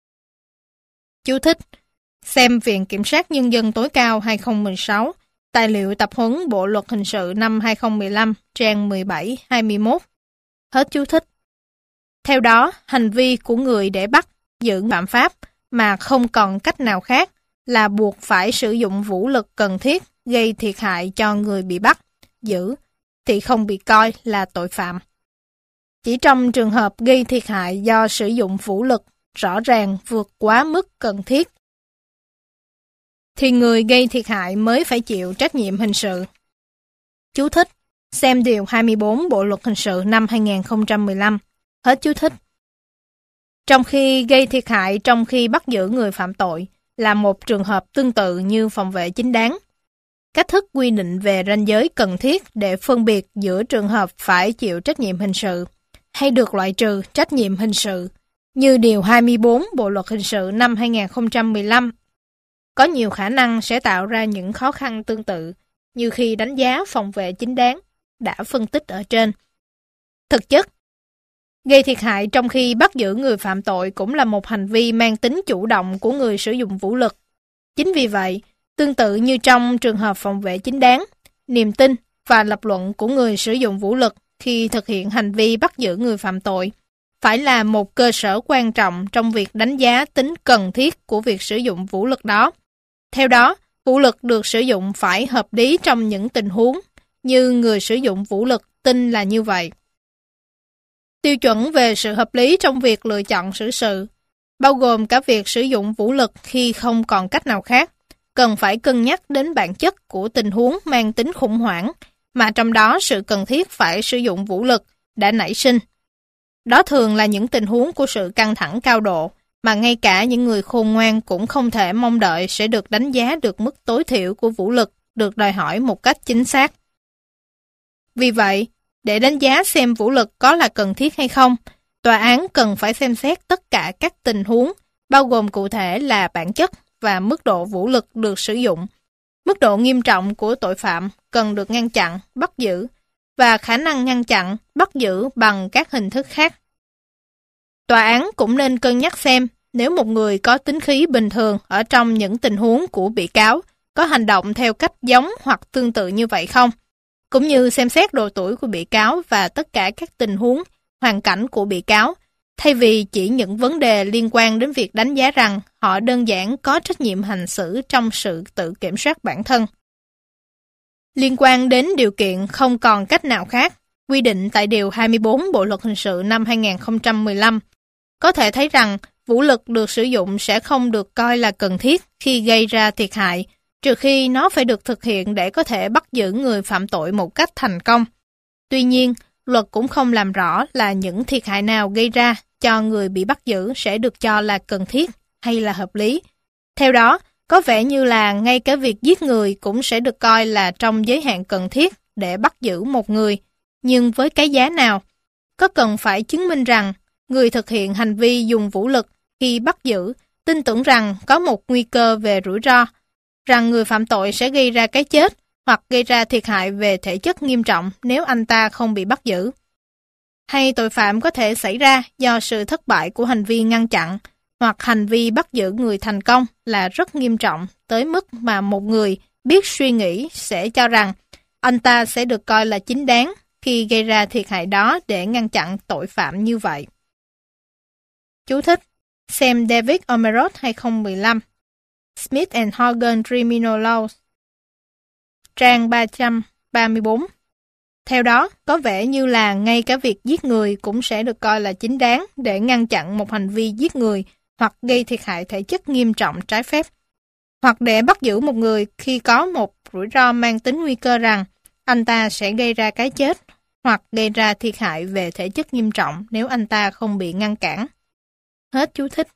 Chú thích: Xem Viện Kiểm sát Nhân dân tối cao 2016, tài liệu tập huấn Bộ luật hình sự năm 2015, trang 17-21. Hết chú thích. Theo đó, hành vi của người để bắt, giữ phạm pháp mà không còn cách nào khác là buộc phải sử dụng vũ lực cần thiết gây thiệt hại cho người bị bắt, giữ, thì không bị coi là tội phạm. Chỉ trong trường hợp gây thiệt hại do sử dụng vũ lực rõ ràng vượt quá mức cần thiết, thì người gây thiệt hại mới phải chịu trách nhiệm hình sự. Chú thích: Xem điều 24 Bộ luật hình sự năm 2015. Hết chú thích. Trong khi gây thiệt hại trong khi bắt giữ người phạm tội là một trường hợp tương tự như phòng vệ chính đáng. Cách thức quy định về ranh giới cần thiết để phân biệt giữa trường hợp phải chịu trách nhiệm hình sự hay được loại trừ trách nhiệm hình sự, như điều 24 Bộ luật hình sự năm 2015, có nhiều khả năng sẽ tạo ra những khó khăn tương tự như khi đánh giá phòng vệ chính đáng đã phân tích ở trên. Thực chất, Gây thiệt hại trong khi bắt giữ người phạm tội cũng là một hành vi mang tính chủ động của người sử dụng vũ lực. Chính vì vậy, tương tự như trong trường hợp phòng vệ chính đáng, niềm tin và lập luận của người sử dụng vũ lực khi thực hiện hành vi bắt giữ người phạm tội phải là một cơ sở quan trọng trong việc đánh giá tính cần thiết của việc sử dụng vũ lực đó. Theo đó, vũ lực được sử dụng phải hợp lý trong những tình huống như người sử dụng vũ lực tin là như vậy. Tiêu chuẩn về sự hợp lý trong việc lựa chọn xử sự, bao gồm cả việc sử dụng vũ lực khi không còn cách nào khác, cần phải cân nhắc đến bản chất của tình huống mang tính khủng hoảng, mà trong đó sự cần thiết phải sử dụng vũ lực đã nảy sinh. Đó thường là những tình huống của sự căng thẳng cao độ, mà ngay cả những người khôn ngoan cũng không thể mong đợi sẽ được đánh giá được mức tối thiểu của vũ lực được đòi hỏi một cách chính xác. Vì vậy, để đánh giá xem vũ lực có là cần thiết hay không, tòa án cần phải xem xét tất cả các tình huống, bao gồm cụ thể là bản chất và mức độ vũ lực được sử dụng, mức độ nghiêm trọng của tội phạm cần được ngăn chặn, bắt giữ, và khả năng ngăn chặn, bắt giữ bằng các hình thức khác. Tòa án cũng nên cân nhắc xem nếu một người có tính khí bình thường ở trong những tình huống của bị cáo có hành động theo cách giống hoặc tương tự như vậy không, cũng như xem xét độ tuổi của bị cáo và tất cả các tình huống, hoàn cảnh của bị cáo, thay vì chỉ những vấn đề liên quan đến việc đánh giá rằng họ đơn giản có trách nhiệm hành xử trong sự tự kiểm soát bản thân. Liên quan đến điều kiện không còn cách nào khác, quy định tại Điều 24 Bộ Luật Hình sự năm 2015, có thể thấy rằng vũ lực được sử dụng sẽ không được coi là cần thiết khi gây ra thiệt hại, trừ khi nó phải được thực hiện để có thể bắt giữ người phạm tội một cách thành công. Tuy nhiên, luật cũng không làm rõ là những thiệt hại nào gây ra cho người bị bắt giữ sẽ được cho là cần thiết hay là hợp lý. Theo đó, có vẻ như là ngay cả việc giết người cũng sẽ được coi là trong giới hạn cần thiết để bắt giữ một người. Nhưng với cái giá nào? Có cần phải chứng minh rằng người thực hiện hành vi dùng vũ lực khi bắt giữ tin tưởng rằng có một nguy cơ về rủi ro, rằng người phạm tội sẽ gây ra cái chết hoặc gây ra thiệt hại về thể chất nghiêm trọng nếu anh ta không bị bắt giữ. Hay tội phạm có thể xảy ra do sự thất bại của hành vi ngăn chặn, hoặc hành vi bắt giữ người thành công là rất nghiêm trọng tới mức mà một người biết suy nghĩ sẽ cho rằng anh ta sẽ được coi là chính đáng khi gây ra thiệt hại đó để ngăn chặn tội phạm như vậy. Chú thích: xem David Omeroth 2015, Smith and Horgan Criminal Law, trang 334. Theo đó, có vẻ như là ngay cả việc giết người cũng sẽ được coi là chính đáng để ngăn chặn một hành vi giết người hoặc gây thiệt hại thể chất nghiêm trọng trái phép, hoặc để bắt giữ một người khi có một rủi ro mang tính nguy cơ rằng anh ta sẽ gây ra cái chết hoặc gây ra thiệt hại về thể chất nghiêm trọng nếu anh ta không bị ngăn cản. Hết chú thích.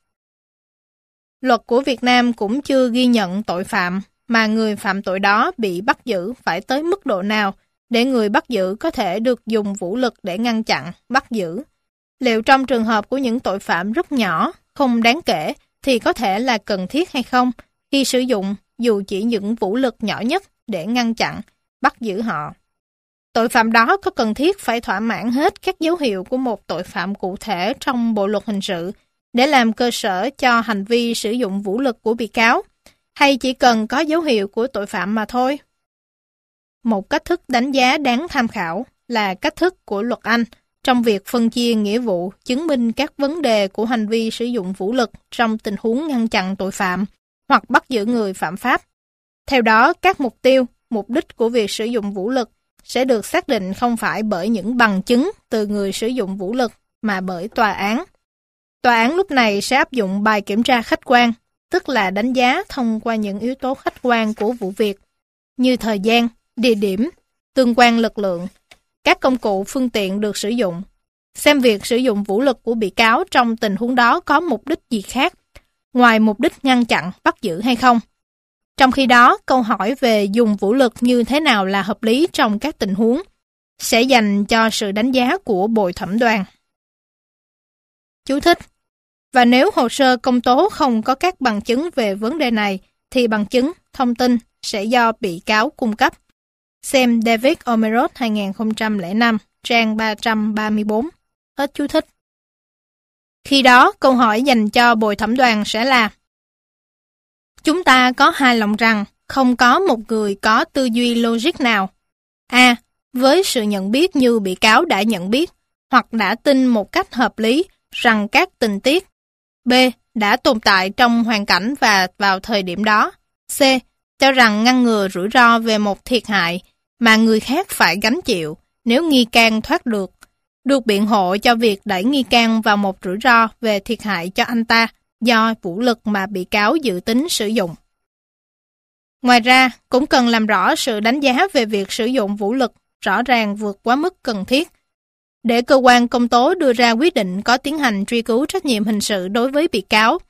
Luật của Việt Nam cũng chưa ghi nhận tội phạm mà người phạm tội đó bị bắt giữ phải tới mức độ nào để người bắt giữ có thể được dùng vũ lực để ngăn chặn, bắt giữ. Liệu trong trường hợp của những tội phạm rất nhỏ, không đáng kể thì có thể là cần thiết hay không khi sử dụng dù chỉ những vũ lực nhỏ nhất để ngăn chặn, bắt giữ họ. Tội phạm đó có cần thiết phải thỏa mãn hết các dấu hiệu của một tội phạm cụ thể trong Bộ Luật Hình sự để làm cơ sở cho hành vi sử dụng vũ lực của bị cáo, hay chỉ cần có dấu hiệu của tội phạm mà thôi? Một cách thức đánh giá đáng tham khảo là cách thức của luật Anh trong việc phân chia nghĩa vụ chứng minh các vấn đề của hành vi sử dụng vũ lực trong tình huống ngăn chặn tội phạm hoặc bắt giữ người phạm pháp. Theo đó, các mục tiêu, mục đích của việc sử dụng vũ lực sẽ được xác định không phải bởi những bằng chứng từ người sử dụng vũ lực mà bởi tòa án. Tòa án lúc này sẽ áp dụng bài kiểm tra khách quan, tức là đánh giá thông qua những yếu tố khách quan của vụ việc, như thời gian, địa điểm, tương quan lực lượng, các công cụ phương tiện được sử dụng, xem việc sử dụng vũ lực của bị cáo trong tình huống đó có mục đích gì khác, ngoài mục đích ngăn chặn, bắt giữ hay không. Trong khi đó, câu hỏi về dùng vũ lực như thế nào là hợp lý trong các tình huống sẽ dành cho sự đánh giá của bồi thẩm đoàn. Chú thích: và nếu hồ sơ công tố không có các bằng chứng về vấn đề này, thì bằng chứng, thông tin sẽ do bị cáo cung cấp. Xem David Omeroth 2005, trang 334. Hết chú thích. Khi đó, câu hỏi dành cho bồi thẩm đoàn sẽ là: chúng ta có hài lòng rằng không có một người có tư duy logic nào A. Với sự nhận biết như bị cáo đã nhận biết, hoặc đã tin một cách hợp lý rằng các tình tiết B. đã tồn tại trong hoàn cảnh và vào thời điểm đó. C. Cho rằng ngăn ngừa rủi ro về một thiệt hại mà người khác phải gánh chịu nếu nghi can thoát được biện hộ cho việc đẩy nghi can vào một rủi ro về thiệt hại cho anh ta do vũ lực mà bị cáo dự tính sử dụng. Ngoài ra, cũng cần làm rõ sự đánh giá về việc sử dụng vũ lực rõ ràng vượt quá mức cần thiết, để cơ quan công tố đưa ra quyết định có tiến hành truy cứu trách nhiệm hình sự đối với bị cáo.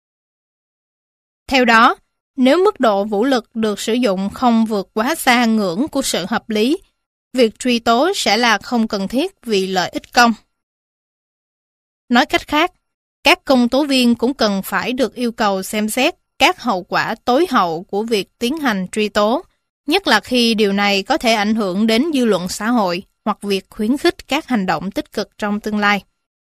Theo đó, nếu mức độ vũ lực được sử dụng không vượt quá xa ngưỡng của sự hợp lý, việc truy tố sẽ là không cần thiết vì lợi ích công. Nói cách khác, các công tố viên cũng cần phải được yêu cầu xem xét các hậu quả tối hậu của việc tiến hành truy tố, nhất là khi điều này có thể ảnh hưởng đến dư luận xã hội hoặc việc khuyến khích các hành động tích cực trong tương lai.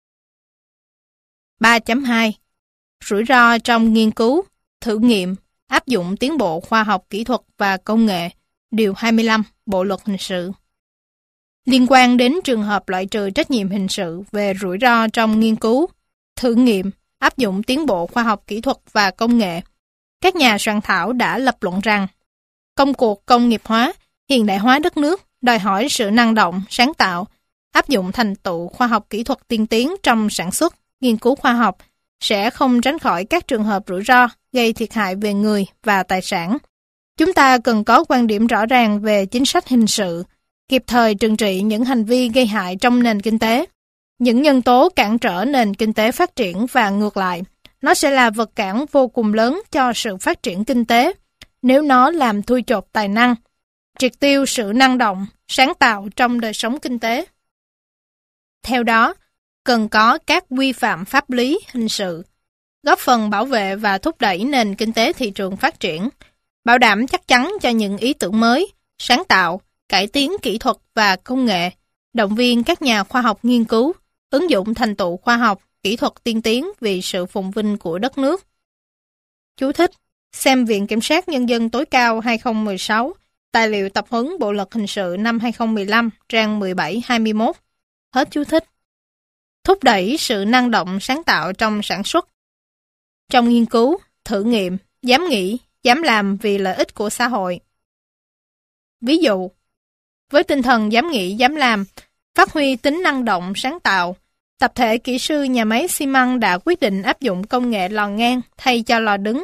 3.2 Rủi ro trong nghiên cứu, thử nghiệm, áp dụng tiến bộ khoa học kỹ thuật và công nghệ, Điều 25 Bộ Luật Hình sự. Liên quan đến trường hợp loại trừ trách nhiệm hình sự về rủi ro trong nghiên cứu, thử nghiệm, áp dụng tiến bộ khoa học kỹ thuật và công nghệ, các nhà soạn thảo đã lập luận rằng công cuộc công nghiệp hóa, hiện đại hóa đất nước đòi hỏi sự năng động, sáng tạo, áp dụng thành tựu khoa học kỹ thuật tiên tiến trong sản xuất, nghiên cứu khoa học sẽ không tránh khỏi các trường hợp rủi ro gây thiệt hại về người và tài sản. Chúng ta cần có quan điểm rõ ràng về chính sách hình sự, kịp thời trừng trị những hành vi gây hại trong nền kinh tế. Những nhân tố cản trở nền kinh tế phát triển và ngược lại, nó sẽ là vật cản vô cùng lớn cho sự phát triển kinh tế nếu nó làm thui chột tài năng, triệt tiêu sự năng động, sáng tạo trong đời sống kinh tế. Theo đó, cần có các quy phạm pháp lý hình sự, góp phần bảo vệ và thúc đẩy nền kinh tế thị trường phát triển, bảo đảm chắc chắn cho những ý tưởng mới, sáng tạo, cải tiến kỹ thuật và công nghệ, động viên các nhà khoa học nghiên cứu, ứng dụng thành tựu khoa học, kỹ thuật tiên tiến vì sự phồn vinh của đất nước. Chú thích: xem Viện Kiểm sát Nhân dân tối cao 2016, tài liệu tập huấn Bộ Luật Hình sự năm 2015, trang 17-21. Hết chú thích. Thúc đẩy sự năng động sáng tạo trong sản xuất, trong nghiên cứu, thử nghiệm, dám nghĩ, dám làm vì lợi ích của xã hội. Ví dụ, với tinh thần dám nghĩ, dám làm, phát huy tính năng động, sáng tạo, tập thể kỹ sư nhà máy xi măng đã quyết định áp dụng công nghệ lò ngang thay cho lò đứng.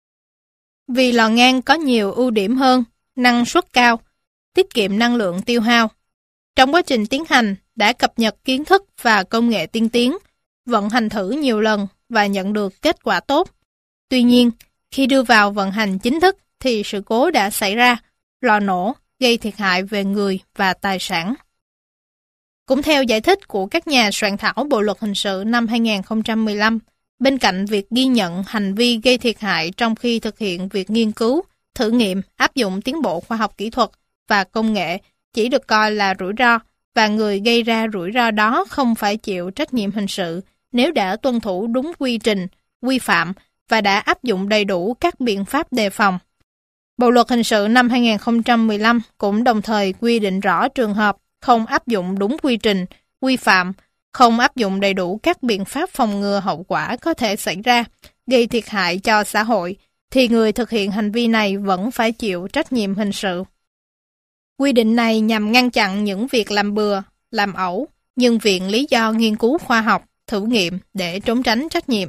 Vì lò ngang có nhiều ưu điểm hơn, năng suất cao, tiết kiệm năng lượng tiêu hao. Trong quá trình tiến hành, đã cập nhật kiến thức và công nghệ tiên tiến, vận hành thử nhiều lần và nhận được kết quả tốt. Tuy nhiên, khi đưa vào vận hành chính thức thì sự cố đã xảy ra, lò nổ, gây thiệt hại về người và tài sản. Cũng theo giải thích của các nhà soạn thảo Bộ Luật Hình sự năm 2015, bên cạnh việc ghi nhận hành vi gây thiệt hại trong khi thực hiện việc nghiên cứu, thử nghiệm, áp dụng tiến bộ khoa học kỹ thuật và công nghệ chỉ được coi là rủi ro và người gây ra rủi ro đó không phải chịu trách nhiệm hình sự nếu đã tuân thủ đúng quy trình, quy phạm và đã áp dụng đầy đủ các biện pháp đề phòng. Bộ Luật Hình sự năm 2015 cũng đồng thời quy định rõ trường hợp không áp dụng đúng quy trình, quy phạm, không áp dụng đầy đủ các biện pháp phòng ngừa hậu quả có thể xảy ra, gây thiệt hại cho xã hội, thì người thực hiện hành vi này vẫn phải chịu trách nhiệm hình sự. Quy định này nhằm ngăn chặn những việc làm bừa, làm ẩu, nhưng viện lý do nghiên cứu khoa học, thử nghiệm để trốn tránh trách nhiệm.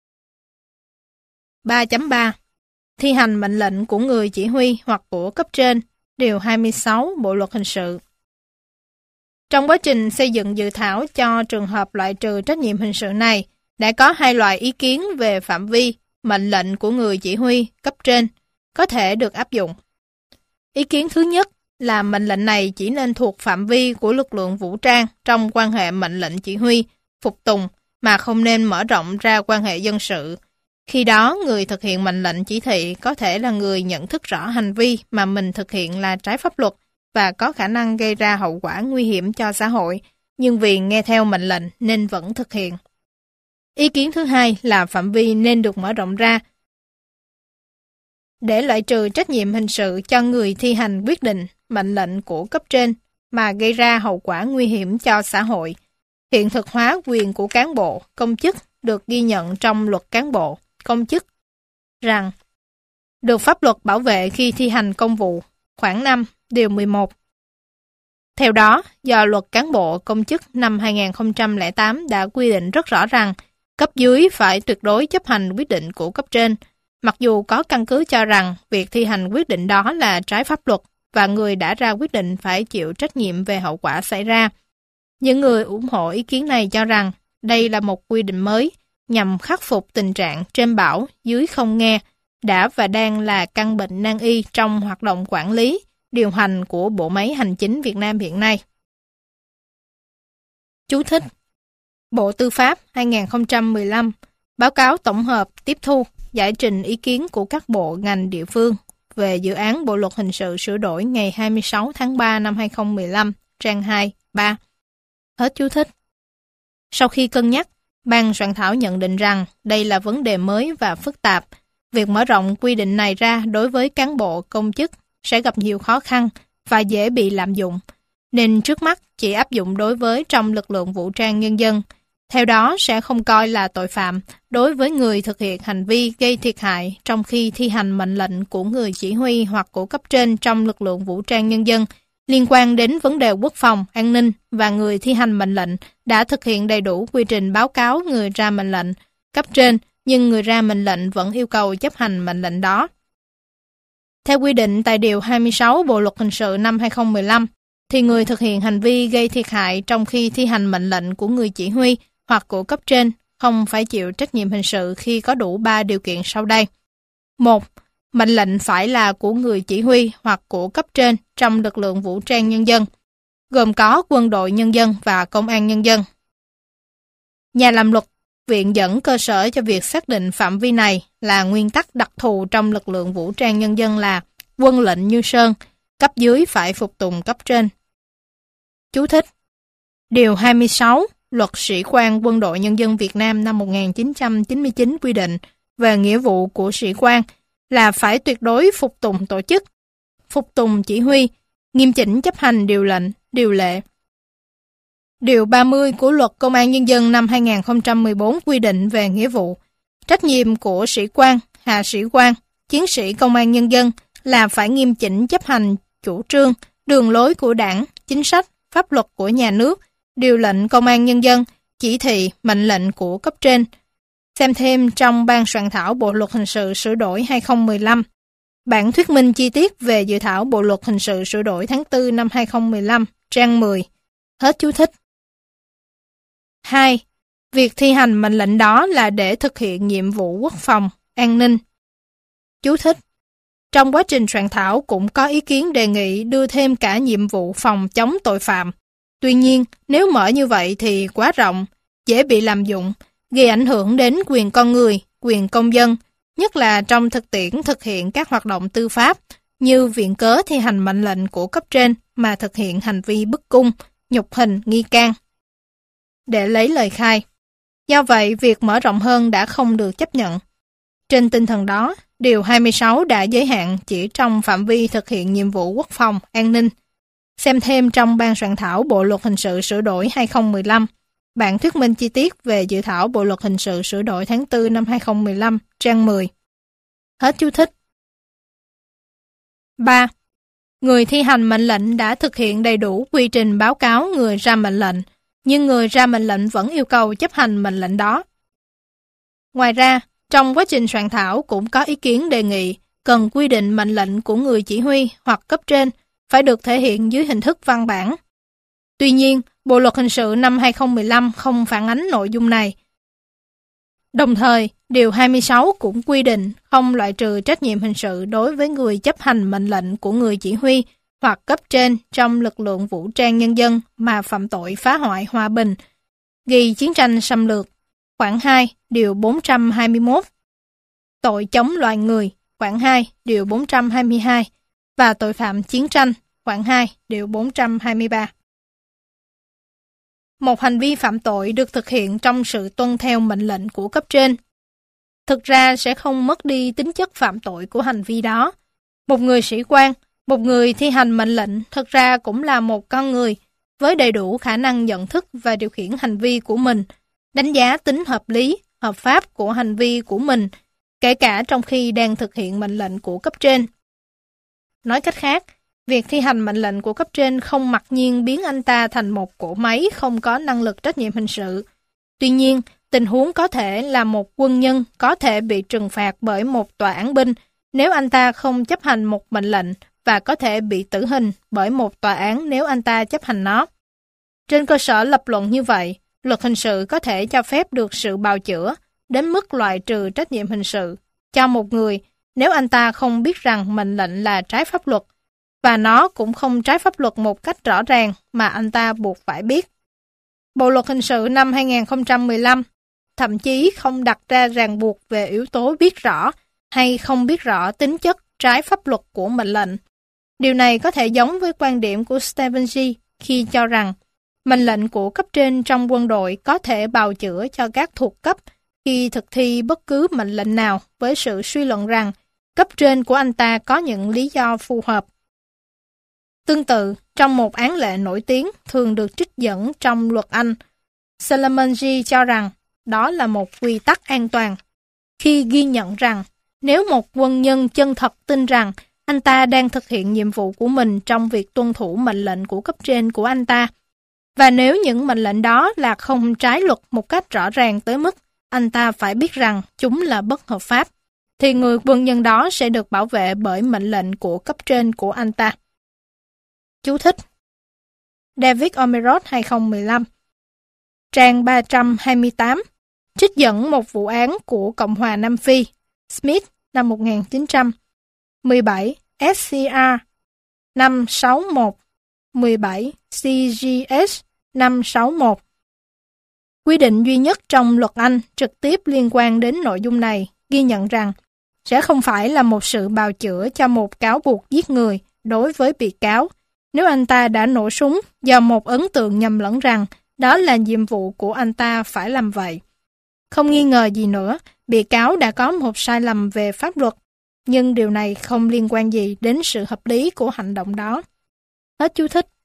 3.3 Thi hành mệnh lệnh của người chỉ huy hoặc của cấp trên, Điều 26 Bộ Luật Hình sự. Trong quá trình xây dựng dự thảo cho trường hợp loại trừ trách nhiệm hình sự này, đã có hai loại ý kiến về phạm vi, mệnh lệnh của người chỉ huy, cấp trên, có thể được áp dụng. Ý kiến thứ nhất là mệnh lệnh này chỉ nên thuộc phạm vi của lực lượng vũ trang trong quan hệ mệnh lệnh chỉ huy, phục tùng, mà không nên mở rộng ra quan hệ dân sự. Khi đó, người thực hiện mệnh lệnh chỉ thị có thể là người nhận thức rõ hành vi mà mình thực hiện là trái pháp luật và có khả năng gây ra hậu quả nguy hiểm cho xã hội, nhưng vì nghe theo mệnh lệnh nên vẫn thực hiện. Ý kiến thứ hai là phạm vi nên được mở rộng ra để loại trừ trách nhiệm hình sự cho người thi hành quyết định, mệnh lệnh của cấp trên mà gây ra hậu quả nguy hiểm cho xã hội. Hiện thực hóa quyền của cán bộ, công chức được ghi nhận trong luật cán bộ, công chức rằng được pháp luật bảo vệ khi thi hành công vụ, khoản 5, điều 11. Theo đó, do luật cán bộ công chức năm 2008 đã quy định rất rõ rằng cấp dưới phải tuyệt đối chấp hành quyết định của cấp trên, mặc dù có căn cứ cho rằng việc thi hành quyết định đó là trái pháp luật và người đã ra quyết định phải chịu trách nhiệm về hậu quả xảy ra. Những người ủng hộ ý kiến này cho rằng đây là một quy định mới nhằm khắc phục tình trạng trên bảo dưới không nghe đã và đang là căn bệnh nan y trong hoạt động quản lý, điều hành của bộ máy hành chính Việt Nam hiện nay. Chú thích: Bộ Tư pháp 2015, báo cáo tổng hợp tiếp thu, giải trình ý kiến của các bộ ngành địa phương về dự án Bộ luật hình sự sửa đổi ngày 26 tháng 3 năm 2015, trang 2, 3. Hết chú thích. Sau khi cân nhắc, ban soạn thảo nhận định rằng đây là vấn đề mới và phức tạp. Việc mở rộng quy định này ra đối với cán bộ công chức sẽ gặp nhiều khó khăn và dễ bị lạm dụng, nên trước mắt chỉ áp dụng đối với trong lực lượng vũ trang nhân dân. Theo đó sẽ không coi là tội phạm đối với người thực hiện hành vi gây thiệt hại trong khi thi hành mệnh lệnh của người chỉ huy hoặc của cấp trên trong lực lượng vũ trang nhân dân liên quan đến vấn đề quốc phòng, an ninh và người thi hành mệnh lệnh đã thực hiện đầy đủ quy trình báo cáo người ra mệnh lệnh cấp trên, nhưng người ra mệnh lệnh vẫn yêu cầu chấp hành mệnh lệnh đó. Theo quy định tại Điều 26 Bộ Luật Hình sự năm 2015, thì người thực hiện hành vi gây thiệt hại trong khi thi hành mệnh lệnh của người chỉ huy hoặc của cấp trên không phải chịu trách nhiệm hình sự khi có đủ 3 điều kiện sau đây. 1. Mệnh lệnh phải là của người chỉ huy hoặc của cấp trên trong lực lượng vũ trang nhân dân, gồm có quân đội nhân dân và công an nhân dân. Nhà làm luật viện dẫn cơ sở cho việc xác định phạm vi này là nguyên tắc đặc thù trong lực lượng vũ trang nhân dân là quân lệnh như sơn, cấp dưới phải phục tùng cấp trên. Chú thích: Điều 26 Luật Sĩ quan Quân đội Nhân dân Việt Nam năm 1999 quy định về nghĩa vụ của sĩ quan là phải tuyệt đối phục tùng tổ chức, phục tùng chỉ huy, nghiêm chỉnh chấp hành điều lệnh, điều lệ. Điều 30 của Luật Công an Nhân dân năm 2014 quy định về nghĩa vụ, trách nhiệm của sĩ quan, hạ sĩ quan, chiến sĩ công an nhân dân là phải nghiêm chỉnh chấp hành chủ trương, đường lối của Đảng, chính sách, pháp luật của nhà nước, điều lệnh công an nhân dân, chỉ thị, mệnh lệnh của cấp trên. Xem thêm trong ban soạn thảo Bộ luật hình sự sửa đổi 2015. Bản thuyết minh chi tiết về dự thảo Bộ luật hình sự sửa đổi tháng 4 năm 2015, trang 10. Hết chú thích. 2. Việc thi hành mệnh lệnh đó là để thực hiện nhiệm vụ quốc phòng, an ninh. Chú thích. Trong quá trình soạn thảo cũng có ý kiến đề nghị đưa thêm cả nhiệm vụ phòng chống tội phạm. Tuy nhiên, nếu mở như vậy thì quá rộng, dễ bị lạm dụng, gây ảnh hưởng đến quyền con người, quyền công dân, nhất là trong thực tiễn thực hiện các hoạt động tư pháp, như viện cớ thi hành mệnh lệnh của cấp trên mà thực hiện hành vi bức cung, nhục hình nghi can. Để lấy lời khai. Do vậy, việc mở rộng hơn đã không được chấp nhận. Trên tinh thần đó, Điều 26 đã giới hạn chỉ trong phạm vi thực hiện nhiệm vụ quốc phòng, an ninh. Xem thêm trong ban soạn thảo Bộ luật hình sự sửa đổi 2015, bản thuyết minh chi tiết về dự thảo Bộ luật hình sự sửa đổi tháng 4 năm 2015, trang 10. Hết chú thích. 3. Người thi hành mệnh lệnh đã thực hiện đầy đủ quy trình báo cáo người ra mệnh lệnh, nhưng người ra mệnh lệnh vẫn yêu cầu chấp hành mệnh lệnh đó. Ngoài ra, trong quá trình soạn thảo cũng có ý kiến đề nghị cần quy định mệnh lệnh của người chỉ huy hoặc cấp trên phải được thể hiện dưới hình thức văn bản. Tuy nhiên, Bộ luật hình sự năm 2015 không phản ánh nội dung này. Đồng thời, Điều 26 cũng quy định không loại trừ trách nhiệm hình sự đối với người chấp hành mệnh lệnh của người chỉ huy hoặc cấp trên trong lực lượng vũ trang nhân dân mà phạm tội phá hoại hòa bình, gây chiến tranh xâm lược, khoản 2, Điều 421, tội chống loài người, khoản 2, Điều 422, và tội phạm chiến tranh, khoản 2, Điều 423. Một hành vi phạm tội được thực hiện trong sự tuân theo mệnh lệnh của cấp trên, thực ra sẽ không mất đi tính chất phạm tội của hành vi đó. Một người sĩ quan, một người thi hành mệnh lệnh thực ra cũng là một con người với đầy đủ khả năng nhận thức và điều khiển hành vi của mình, đánh giá tính hợp lý, hợp pháp của hành vi của mình, kể cả trong khi đang thực hiện mệnh lệnh của cấp trên. Nói cách khác, việc thi hành mệnh lệnh của cấp trên không mặc nhiên biến anh ta thành một cỗ máy không có năng lực trách nhiệm hình sự. Tuy nhiên, tình huống có thể là một quân nhân có thể bị trừng phạt bởi một tòa án binh nếu anh ta không chấp hành một mệnh lệnh và có thể bị tử hình bởi một tòa án nếu anh ta chấp hành nó. Trên cơ sở lập luận như vậy, luật hình sự có thể cho phép được sự bào chữa đến mức loại trừ trách nhiệm hình sự cho một người nếu anh ta không biết rằng mệnh lệnh là trái pháp luật và nó cũng không trái pháp luật một cách rõ ràng mà anh ta buộc phải biết. Bộ luật hình sự năm 2015 thậm chí không đặt ra ràng buộc về yếu tố biết rõ hay không biết rõ tính chất trái pháp luật của mệnh lệnh. Điều này có thể giống với quan điểm của Stephen G. khi cho rằng mệnh lệnh của cấp trên trong quân đội có thể bào chữa cho các thuộc cấp khi thực thi bất cứ mệnh lệnh nào với sự suy luận rằng cấp trên của anh ta có những lý do phù hợp. Tương tự, trong một án lệ nổi tiếng thường được trích dẫn trong luật Anh, Solomon G. cho rằng đó là một quy tắc an toàn, khi ghi nhận rằng nếu một quân nhân chân thật tin rằng anh ta đang thực hiện nhiệm vụ của mình trong việc tuân thủ mệnh lệnh của cấp trên của anh ta, và nếu những mệnh lệnh đó là không trái luật một cách rõ ràng tới mức anh ta phải biết rằng chúng là bất hợp pháp, thì người quân nhân đó sẽ được bảo vệ bởi mệnh lệnh của cấp trên của anh ta. Chú thích David Omeroth 2015 Trang 328 trích dẫn một vụ án của Cộng hòa Nam Phi, Smith năm 1900, 17 SCR 561, 17 CGS 561. Quy định duy nhất trong luật Anh trực tiếp liên quan đến nội dung này ghi nhận rằng sẽ không phải là một sự bào chữa cho một cáo buộc giết người đối với bị cáo nếu anh ta đã nổ súng do một ấn tượng nhầm lẫn rằng đó là nhiệm vụ của anh ta phải làm vậy. Không nghi ngờ gì nữa, bị cáo đã có một sai lầm về pháp luật, nhưng điều này không liên quan gì đến sự hợp lý của hành động đó. Hết chú thích.